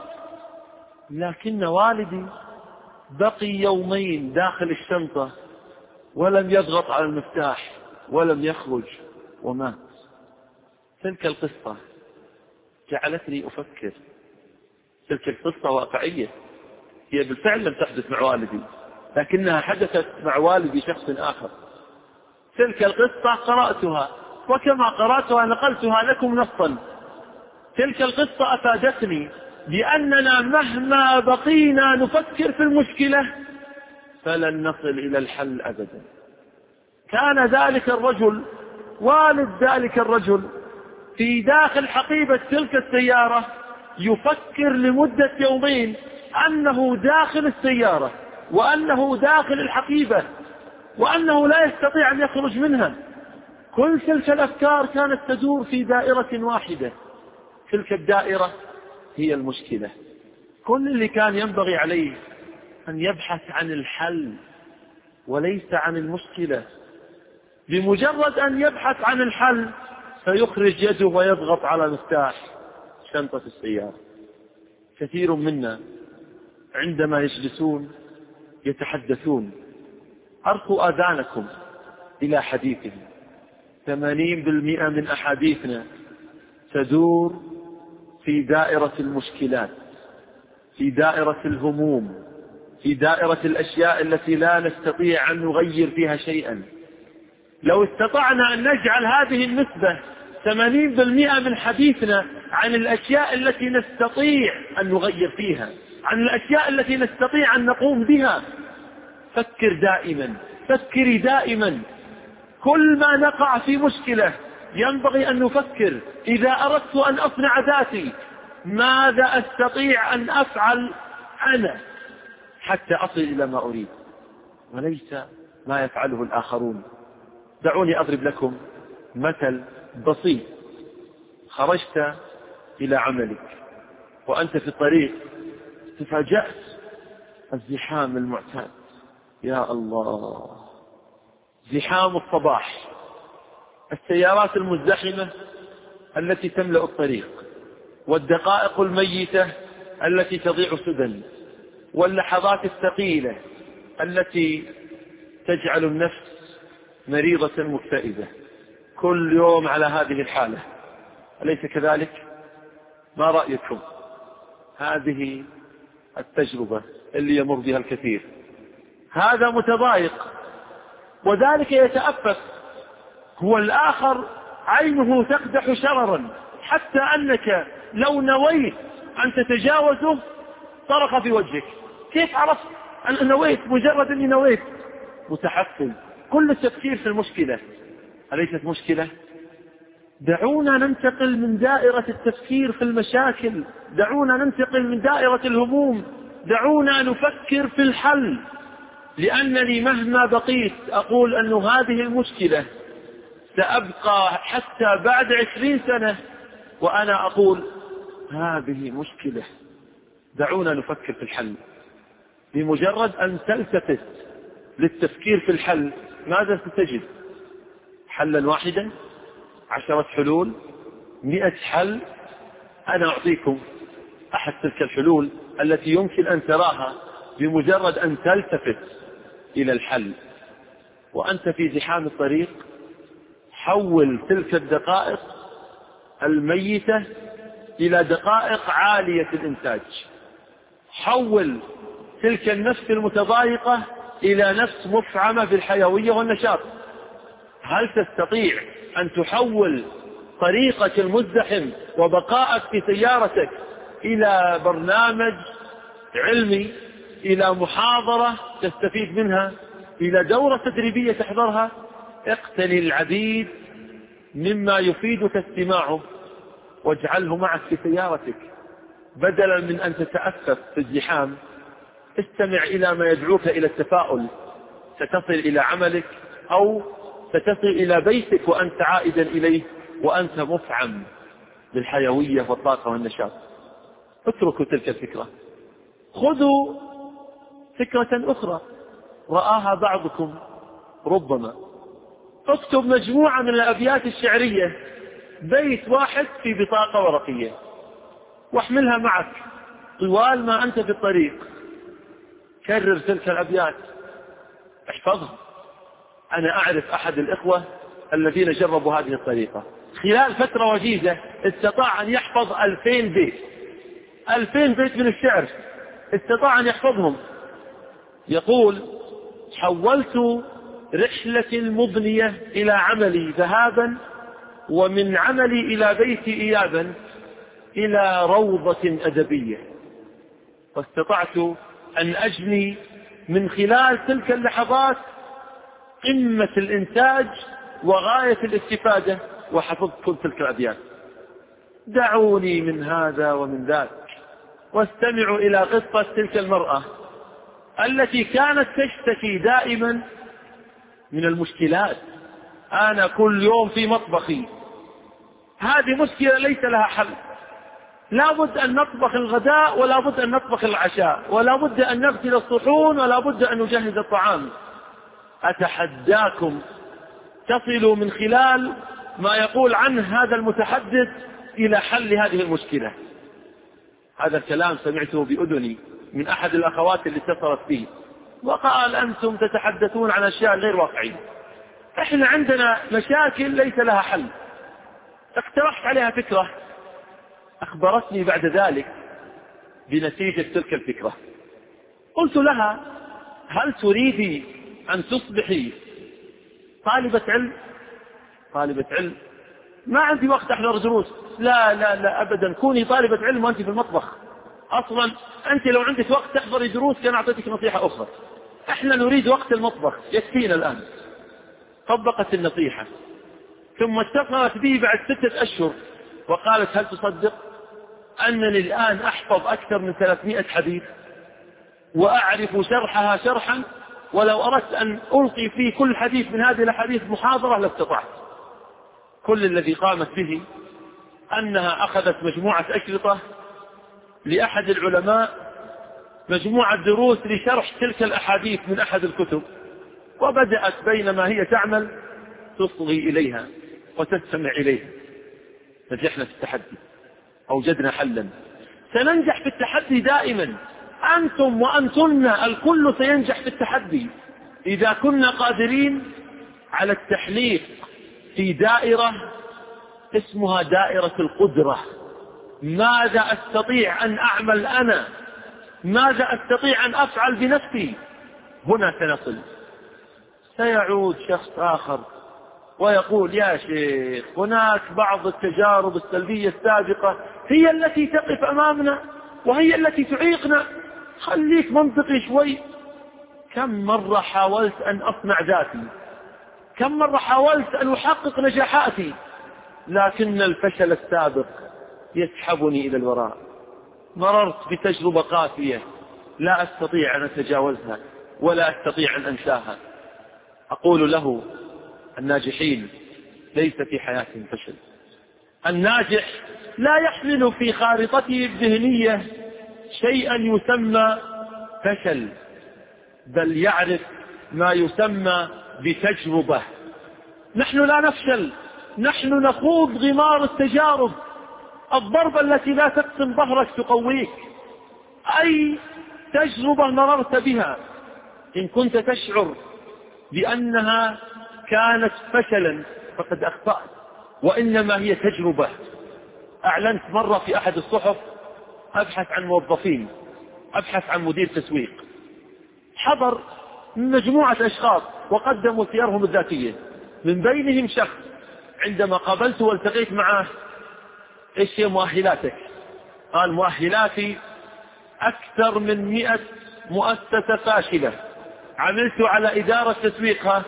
لكن والدي بقي يومين داخل الشنطة ولم يضغط على المفتاح ولم يخرج ومات. تلك القصة جعلتني أفكر. تلك القصة واقعية، هي بالفعل لم تحدث مع والدي لكنها حدثت مع والدي شخص آخر. تلك القصة قرأتها، وكما قرأتها نقلتها لكم نصا. تلك القصة أفادتني بأننا مهما بقينا نفكر في المشكلة فلن نصل إلى الحل أبدا. كان ذلك الرجل، والد ذلك الرجل، في داخل حقيبة تلك السيارة يفكر لمدة يومين أنه داخل السيارة وأنه داخل الحقيبة وأنه لا يستطيع أن يخرج منها. كل تلك الأفكار كانت تدور في دائرة واحدة. تلك الدائرة هي المشكلة. كل اللي كان ينبغي عليه أن يبحث عن الحل وليس عن المشكلة. بمجرد أن يبحث عن الحل سيخرج يده ويضغط على مفتاح شنطة السيارة. كثير منا عندما يجلسون يتحدثون أرخوا آذانكم إلى حديثهم. 80% من أحاديثنا تدور في دائرة المشكلات، في دائرة الهموم، في دائرة الأشياء التي لا نستطيع أن نغير فيها شيئا. لو استطعنا أن نجعل هذه النسبة 80% من حديثنا عن الأشياء التي نستطيع أن نغير فيها، عن الأشياء التي نستطيع أن نقوم بها. فكر دائما، فكري دائما. كل ما نقع في مشكلة ينبغي أن نفكر: إذا أردت أن أصنع ذاتي ماذا أستطيع أن أفعل أنا حتى أصل إلى ما أريد، وليس ما يفعله الآخرون. دعوني أضرب لكم مثل بسيط. خرجت إلى عملك وأنت في الطريق تفاجأت الزحام المعتاد. يا الله، زحام الصباح، السيارات المزدحمة التي تملأ الطريق، والدقائق الميتة التي تضيع سدى، واللحظات الثقيلة التي تجعل النفس مريضة مكتئبة. كل يوم على هذه الحالة، أليس كذلك؟ ما رأيكم؟ هذه التجربة اللي يمر بها الكثير. هذا متضايق وذلك يتأفف، هو الآخر عينه تقدح شررا، حتى أنك لو نويت أن تتجاوزه طرق في وجهك. كيف عرفت أن نويت؟ مجرد أني نويت. متحفز. كل التفكير في المشكلة أليست مشكلة؟ دعونا ننتقل من دائرة التفكير في المشاكل، دعونا ننتقل من دائرة الهموم، دعونا نفكر في الحل. لأنني مهما بقيت أقول أن هذه المشكلة سأبقى حتى بعد 20 سنة وأنا أقول هذه مشكلة. دعونا نفكر في الحل. بمجرد أن تلتفت للتفكير في الحل ماذا ستجد؟ حلا واحدا، 10 حلول، 100 حل. أنا أعطيكم أحد تلك الحلول التي يمكن أن تراها بمجرد أن تلتفت إلى الحل. وأنت في زحام الطريق حول تلك الدقائق الميتة إلى دقائق عالية الإنتاج. حول تلك النفس المتضايقة إلى نفس مفعمة بالحيوية والنشاط. هل تستطيع أن تحول طريقك المزدحم وبقائك في سيارتك إلى برنامج علمي، إلى محاضرة تستفيد منها، إلى دورة تدريبية تحضرها؟ اقتني العديد مما يفيدك استماعه واجعله معك في سيارتك، بدلا من أن تتأسف في الزحام. استمع إلى ما يدعوك إلى التفاؤل. ستصل إلى عملك أو فتصل إلى بيتك وأنت عائدا إليه وأنت مفعم بالحيوية والطاقة والنشاط. اتركوا تلك الفكرة، خذوا فكرة أخرى رآها بعضكم ربما. اكتب مجموعة من الأبيات الشعرية، بيت واحد في بطاقة ورقية، واحملها معك طوال ما أنت في الطريق. كرر تلك الأبيات، احفظها. أنا أعرف أحد الإخوة الذين جربوا هذه الطريقة، خلال فترة وجيزة استطاع أن يحفظ 2000 بيت، 2000 بيت من الشعر استطاع أن يحفظهم. يقول: حولت رحلة المضنية إلى عملي ذهابا، ومن عملي إلى بيتي إيابا، إلى روضة أدبية. واستطعت أن أجني من خلال تلك اللحظات قمة الإنتاج وغاية الاستفادة، وحفظت كل تلك الأبيات. دعوني من هذا ومن ذاك، واستمعوا إلى قصة تلك المرأة التي كانت تشتكي دائما من المشكلات. أنا كل يوم في مطبخي، هذه مشكلة ليس لها حل، لا بد أن نطبخ الغداء ولا بد أن نطبخ العشاء ولا بد أن نغسل الصحون ولا بد أن نجهز الطعام. أتحداكم تصلوا من خلال ما يقول عنه هذا المتحدث إلى حل هذه المشكلة. هذا الكلام سمعته بأذني من أحد الأخوات اللي اتصلت به، وقال: أنتم تتحدثون عن أشياء غير واقعية، إحنا عندنا مشاكل ليس لها حل. اقترحت عليها فكرة، أخبرتني بعد ذلك بنتيجة تلك الفكرة. قلت لها: هل تريدي أن تصبحي طالبة علم؟ طالبة علم؟ ما عندي وقت أحضر دروس. لا لا لا أبدا، كوني طالبة علم وأنت في المطبخ. أصلا أنت لو عندك وقت تحضري دروس كان أعطيتك نصيحة أخرى، إحنا نريد وقت المطبخ يكفينا الآن. طبقت النصيحة، ثم اتصلت بي بعد 6 أشهر وقالت: هل تصدق أنني الآن أحفظ أكثر من 300 حديث وأعرف شرحها شرحا، ولو أردت أن ألقي في كل حديث من هذه الحديث محاضرة لاستطعت. كل الذي قامت به أنها أخذت مجموعة أشرطة لأحد العلماء، مجموعة دروس لشرح تلك الأحاديث من أحد الكتب، وبدأت بينما هي تعمل تصغي إليها وتستمع إليها. نجحنا في التحدي، أوجدنا حلا. سننجح في التحدي دائما، أنتم وأنتن الكل سينجح في التحدي إذا كنا قادرين على التحليق في دائرة اسمها دائرة القدرة. ماذا أستطيع أن أعمل أنا؟ ماذا أستطيع أن أفعل بنفسي؟ هنا سنصل. سيعود شخص آخر ويقول: يا شيخ، هناك بعض التجارب السلبية السابقة هي التي تقف أمامنا وهي التي تعيقنا، خليك منطقي شوي. كم مرة حاولت أن أصنع ذاتي، كم مرة حاولت أن أحقق نجاحاتي، لكن الفشل السابق يسحبني إلى الوراء. مررت بتجربة قاسية لا أستطيع أن أتجاوزها ولا أستطيع أن أنساها. أقول له: الناجحين ليس في حياتهم فشل. الناجح لا يحمل في خارطته الذهنية شيئا يسمى فشل، بل يعرف ما يسمى بتجربة. نحن لا نفشل، نحن نخوض غمار التجارب. الضربة التي لا تقسم ظهرك تقويك. أي تجربة مررت بها إن كنت تشعر بأنها كانت فشلا فقد أخطأت، وإنما هي تجربة. أعلنت مرة في أحد الصحف أبحث عن موظفين، أبحث عن مدير تسويق. حضر مجموعة أشخاص وقدموا سيرهم الذاتية، من بينهم شخص عندما قابلته والتقيت معه: إيش هي مؤهلاتك؟ قال: مؤهلاتي أكثر من 100 مؤسسة فاشلة عملت على إدارة تسويقها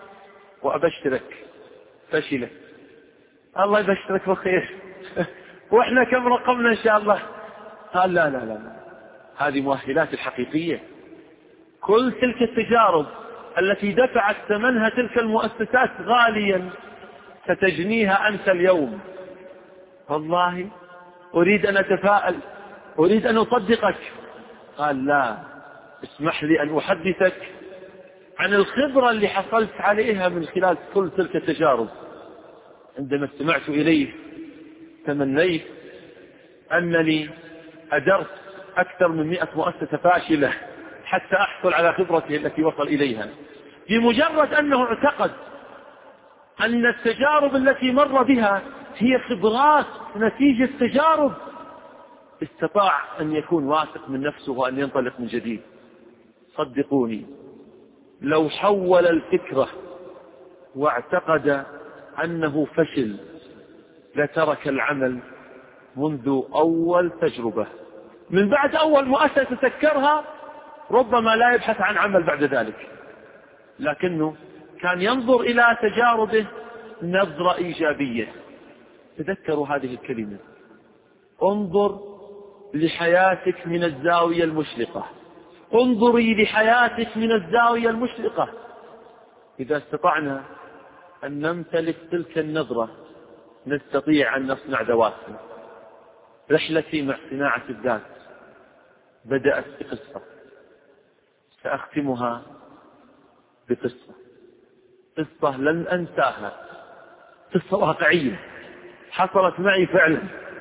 وأبشرك فشلة. الله يبشرك بخير. وإحنا كم رقمنا إن شاء الله؟ قال: لا، هذه مؤهلات الحقيقية. كل تلك التجارب التي دفعت ثمنها تلك المؤسسات غاليا ستجنيها أنت اليوم. والله أريد أن أتفاءل، أريد أن أصدقك. قال لا، اسمح لي أن أحدثك عن الخبرة اللي حصلت عليها من خلال كل تلك التجارب. عندما استمعت إليه تمنيت أنني أدرت أكثر من 100 مؤسسة فاشلة حتى أحصل على خبرته التي وصل إليها. بمجرد أنه اعتقد أن التجارب التي مر بها هي خبرات نتيجة تجارب، استطاع أن يكون واثق من نفسه وأن ينطلق من جديد. صدقوني، لو حول الفكرة واعتقد أنه فشل لترك العمل منذ أول تجربة. من بعد أول مؤسسة سكرها ربما لا يبحث عن عمل بعد ذلك، لكنه كان ينظر إلى تجاربه نظرة إيجابية. تذكروا هذه الكلمة: انظر لحياتك من الزاوية المشرقة، انظري لحياتك من الزاوية المشرقة. إذا استطعنا أن نمتلك تلك النظرة نستطيع أن نصنع دواسنا. رحلتي مع صناعة الذات بدأت بقصة، سأختمها قصة لن أنساها، قصة واقعية حصلت معي فعلا،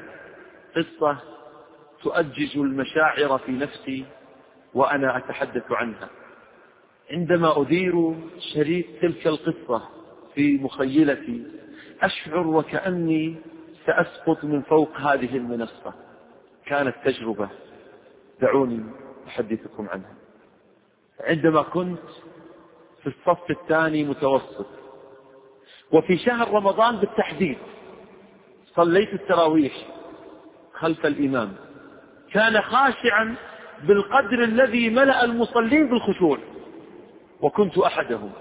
قصة تؤجج المشاعر في نفسي وأنا أتحدث عنها. عندما أدير شريط تلك القصة في مخيلتي أشعر وكأني سأسقط من فوق هذه المنصة. كانت تجربة، دعوني أحدثكم عنها. عندما كنت في الصف الثاني متوسط وفي شهر رمضان بالتحديد، صليت التراويح خلف الإمام، كان خاشعا بالقدر الذي ملأ المصلين بالخشوع، وكنت أحدهم.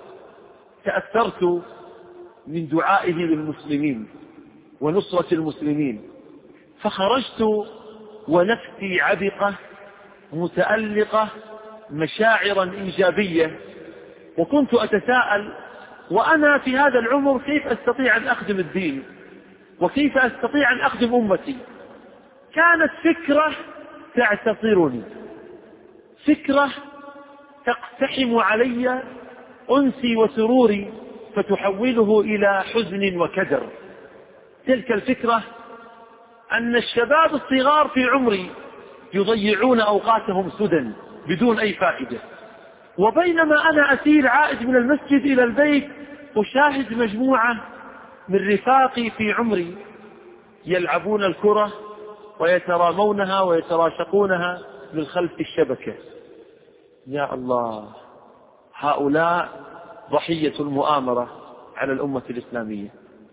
تأثرت من دعائه للمسلمين ونصرة المسلمين، فخرجت ونفسي عبقة متألقة مشاعرا إيجابية، وكنت أتساءل وأنا في هذا العمر كيف أستطيع أن أخدم الدين وكيف أستطيع أن أخدم أمتي. كانت فكرة تعتصرني، فكرة تقتحم علي أنسي وسروري فتحوله إلى حزن وكدر. تلك الفكرة أن الشباب الصغار في عمري يضيعون أوقاتهم سدى بدون أي فائدة، وبينما أنا أسير عائد من المسجد إلى البيت أشاهد مجموعة من رفاقي في عمري يلعبون الكرة ويترامونها ويتراشقونها من خلف الشبكة. يا الله، هؤلاء ضحية المؤامرة على الأمة الإسلامية.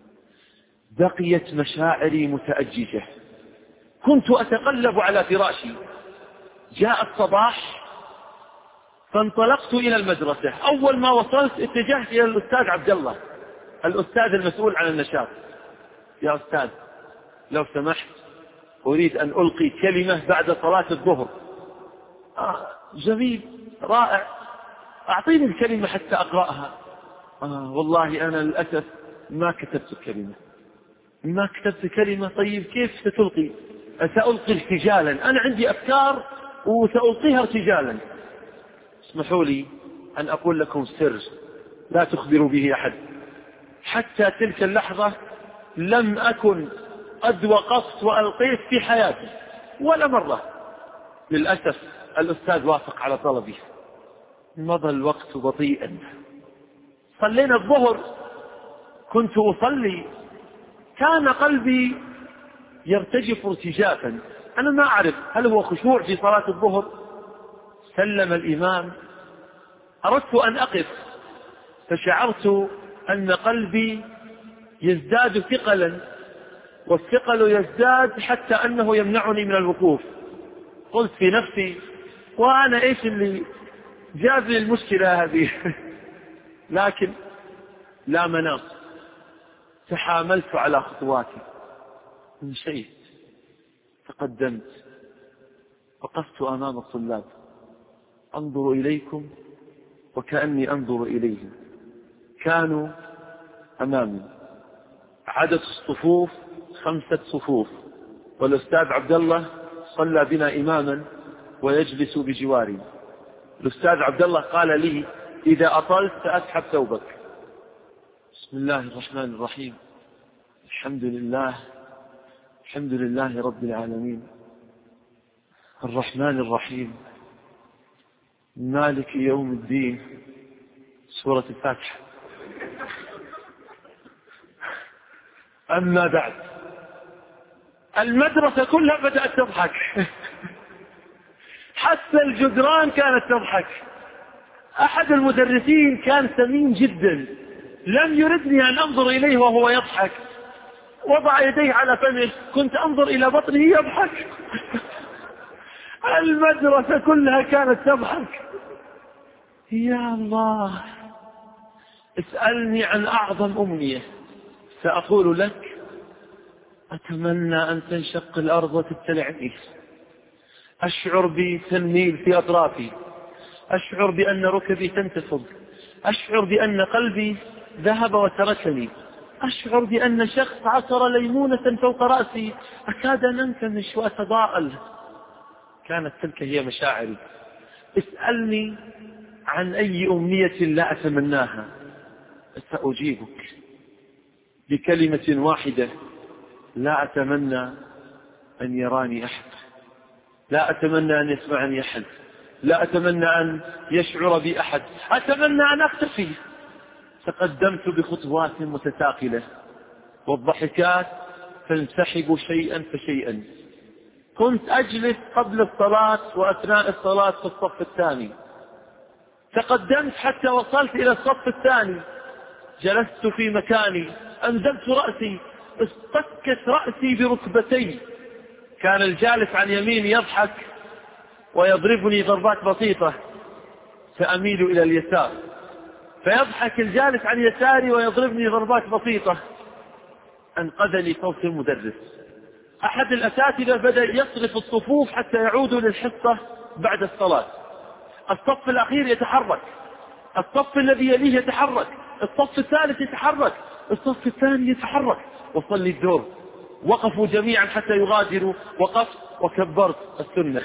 بقيت مشاعري متأججة، كنت أتقلب على فراشي. جاء الصباح فانطلقت إلى المدرسة. أول ما وصلت اتجهت إلى الأستاذ عبد الله، الأستاذ المسؤول عن النشاط. يا أستاذ لو سمحت أريد أن ألقي كلمة بعد صلاة الظهر. جميل، رائع، أعطيني الكلمة حتى أقرأها. والله أنا للأسف ما كتبت كلمة. طيب كيف ستلقي؟ سألقي ارتجالا، أنا عندي أفكار وسألقيها ارتجالا. اسمحوا لي أن أقول لكم سر لا تخبروا به أحد. حتى تلك اللحظة لم أكن قد وقفت وألقيت في حياتي ولا مرة. للأسف الأستاذ وافق على طلبي. مضى الوقت بطيئا، صلينا الظهر، كنت أصلي، كان قلبي يرتجف ارتجافا، أنا ما أعرف هل هو خشوع في صلاة الظهر. سلم الإمام، أردت أن أقف، فشعرت أن قلبي يزداد ثقلا، والثقل يزداد حتى أنه يمنعني من الوقوف. قلت في نفسي وأنا إيش اللي جاب لي المشكلة هذه؟ لكن لا مناص، تحاملت على خطواتي، مشيت، تقدمت، وقفت أمام الطلاب أنظر إليكم وكأني أنظر إليهم. كانوا أمامي، عدد الصفوف 5 صفوف، والأستاذ عبد الله صلى بنا إماما ويجلس بجواري. الأستاذ عبد الله قال لي: إذا أطلت سأسحب ثوبك. بسم الله الرحمن الرحيم. الحمد لله رب العالمين، الرحمن الرحيم، مالك يوم الدين. سورة الفاتحة. أما بعد، المدرسة كلها بدأت تضحك، حتى الجدران كانت تضحك. أحد المدرسين كان سمين جدا، لم يردني أن أنظر إليه وهو يضحك، وضع يديه على فمه، كنت أنظر إلى بطنه يضحك. المدرسة كلها كانت تضحك. يا الله، اسألني عن أعظم أمنية سأقول لك: أتمنى أن تنشق الأرض وتبتلعني، أشعر بتنميل في أطرافي، أشعر بأن ركبي تنتفض، أشعر بأن قلبي ذهب وتركني، أشعر بأن شخص عصر ليمونة فوق رأسي، أكاد أن أنكمش وأتضاءل. كانت تلك هي مشاعري. اسألني عن أي أمنية لا أتمناها، سأجيبك بكلمة واحدة: لا أتمنى أن يراني أحد، لا أتمنى أن يسمعني أحد، لا أتمنى أن يشعر بي أحد، أتمنى أن أختفي. تقدمت بخطوات متثاقلة، والضحكات تنسحب شيئا فشيئا. كنت أجلس قبل الصلاة وأثناء الصلاة في الصف الثاني، تقدمت حتى وصلت إلى الصف الثاني، جلست في مكاني، أنزلت رأسي، اصطكت رأسي بركبتي. كان الجالس عن يميني يضحك ويضربني ضربات بسيطة، سأميل إلى اليسار، فيضحك الجالس عن يساري ويضربني ضربات بسيطة. أنقذني صوت المدرس. أحد الأساتذة بدأ يصرف الصفوف حتى يعودوا للحصة بعد الصلاة. الصف الأخير يتحرك، الصف الذي يليه يتحرك، الصف الثالث يتحرك، الصف الثاني يتحرك. وصل لي الدور، وقفوا جميعا حتى يغادروا، وقفت وكبرت السنة.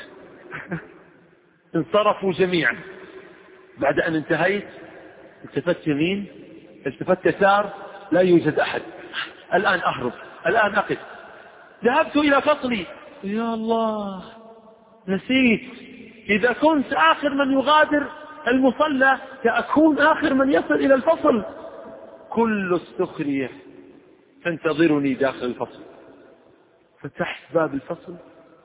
انصرفوا جميعا. بعد أن انتهيت التفت يمين، التفت يسار، لا يوجد أحد. الآن أهرب، الآن أقف. ذهبت إلى فصلي. يا الله، نسيت، إذا كنت آخر من يغادر المصلى سأكون آخر من يصل إلى الفصل. كل السخرية تنتظرني داخل الفصل. فتحت باب الفصل،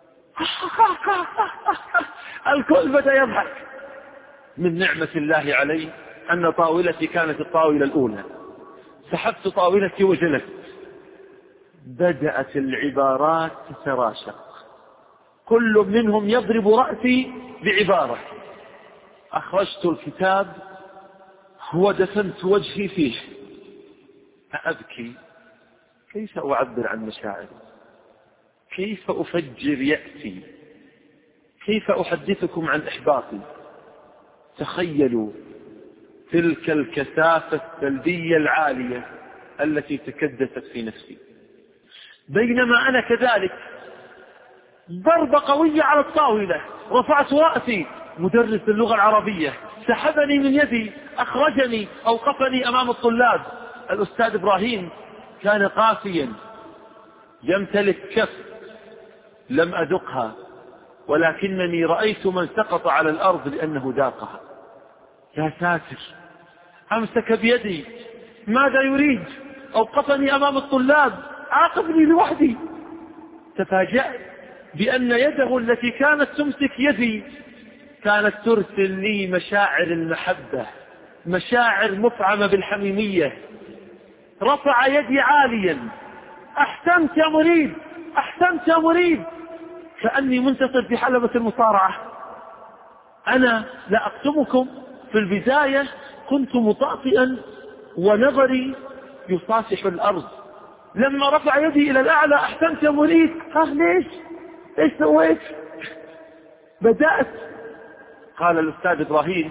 الكل بدأ يضحك. من نعمة الله علي أن طاولتي كانت الطاولة الأولى. سحبت طاولتي وجلست. بدأت العبارات تتراشق، كل منهم يضرب رأسي بعبارة. أخرجت الكتاب ودفنت وجهي فيه. أبكي. كيف أعبر عن مشاعري؟ كيف أفجر يأسي؟ كيف أحدثكم عن إحباطي؟ تخيلوا تلك الكثافة السلبية العالية التي تكدست في نفسي. بينما أنا كذلك، ضربة قوية على الطاولة، رفعت رأسي. مدرس اللغة العربية سحبني من يدي، أخرجني، أوقفني أمام الطلاب. الأستاذ إبراهيم كان قاسيا، يمتلك كف لم أذقها، ولكنني رأيت من سقط على الأرض لأنه ذاقها. يا ساتر، أمسك بيدي، ماذا يريد؟ أوقفني أمام الطلاب، عاقبني لوحدي. تفاجأت بأن يده التي كانت تمسك يدي كانت ترسل لي مشاعر المحبة، مشاعر مفعمة بالحميمية. رفع يدي عاليا: أحسنت يا مريد، أحسنت يا مريد. كأني منتصر في حلبة المصارعة. أنا لا أكتمكم، في البداية كنت مطاطئا ونظري يصافح الأرض. لما رفع يدي إلى الأعلى: أحسنت يا مريد. ليش؟ إيش سويت؟ بدأت. قال الأستاذ إبراهيم: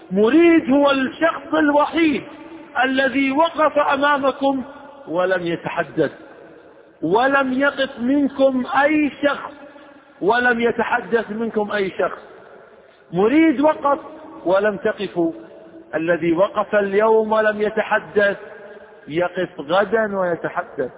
مريد هو الشخص الوحيد الذي وقف أمامكم ولم يتحدث، ولم يقف منكم أي شخص، ولم يتحدث منكم أي شخص. مريد وقف ولم تقفوا. الذي وقف اليوم ولم يتحدث يقف غدا ويتحدث.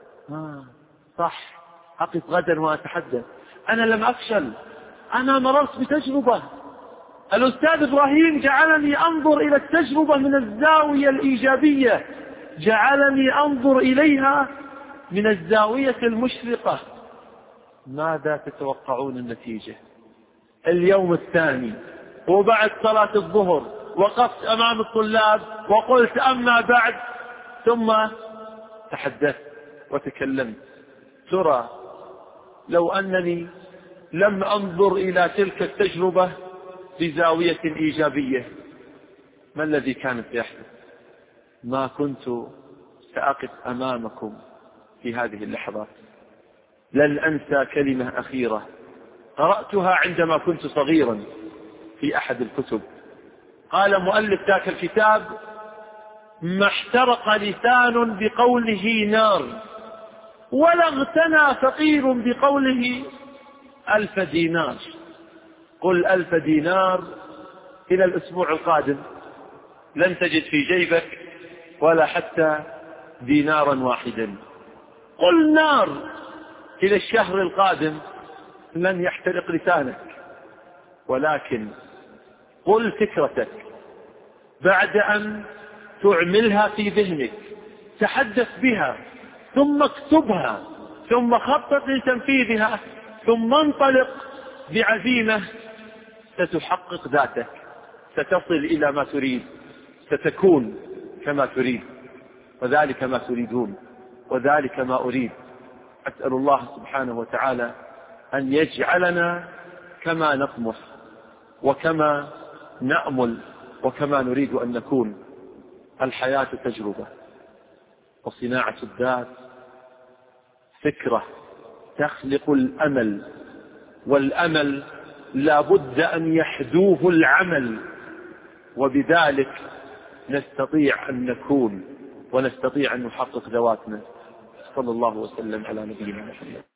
صح، أقف غدا وأتحدث. أنا لم أفشل، أنا مررت بتجربة. الأستاذ إبراهيم جعلني أنظر إلى التجربة من الزاوية الإيجابية، جعلني أنظر إليها من الزاوية المشرقة. ماذا تتوقعون النتيجة؟ اليوم الثاني وبعد صلاة الظهر وقفت أمام الطلاب وقلت أما بعد، ثم تحدثت وتكلمت. ترى لو أنني لم أنظر إلى تلك التجربة بزاوية إيجابية، ما الذي كان سيحدث؟ ما كنت سأقف أمامكم في هذه اللحظات. لن أنسى كلمة أخيرة قرأتها عندما كنت صغيرا في أحد الكتب. قال مؤلف ذاك الكتاب: ما احترق لسان بقوله نار، ولا اغتنى فقير بقوله 1000 دينار. قل 1000 دينار إلى الأسبوع القادم لن تجد في جيبك ولا حتى دينارا واحدا. قل نار إلى الشهر القادم لن يحترق لسانك. ولكن قل فكرتك بعد أن تعملها في ذهنك، تحدث بها، ثم اكتبها، ثم خطط لتنفيذها، ثم انطلق بعزيمة. ستحقق ذاتك، ستصل إلى ما تريد، ستكون كما تريد، وذلك ما تريدون، وذلك ما أريد. أسأل الله سبحانه وتعالى أن يجعلنا كما نطمح وكما نأمل وكما نريد أن نكون. الحياة تجربة، وصناعة الذات فكرة تخلق الأمل، والأمل لا بد أن يحدوه العمل، وبذلك نستطيع أن نكون ونستطيع أن نحقق ذواتنا. صلى الله وسلم على نبينا محمد.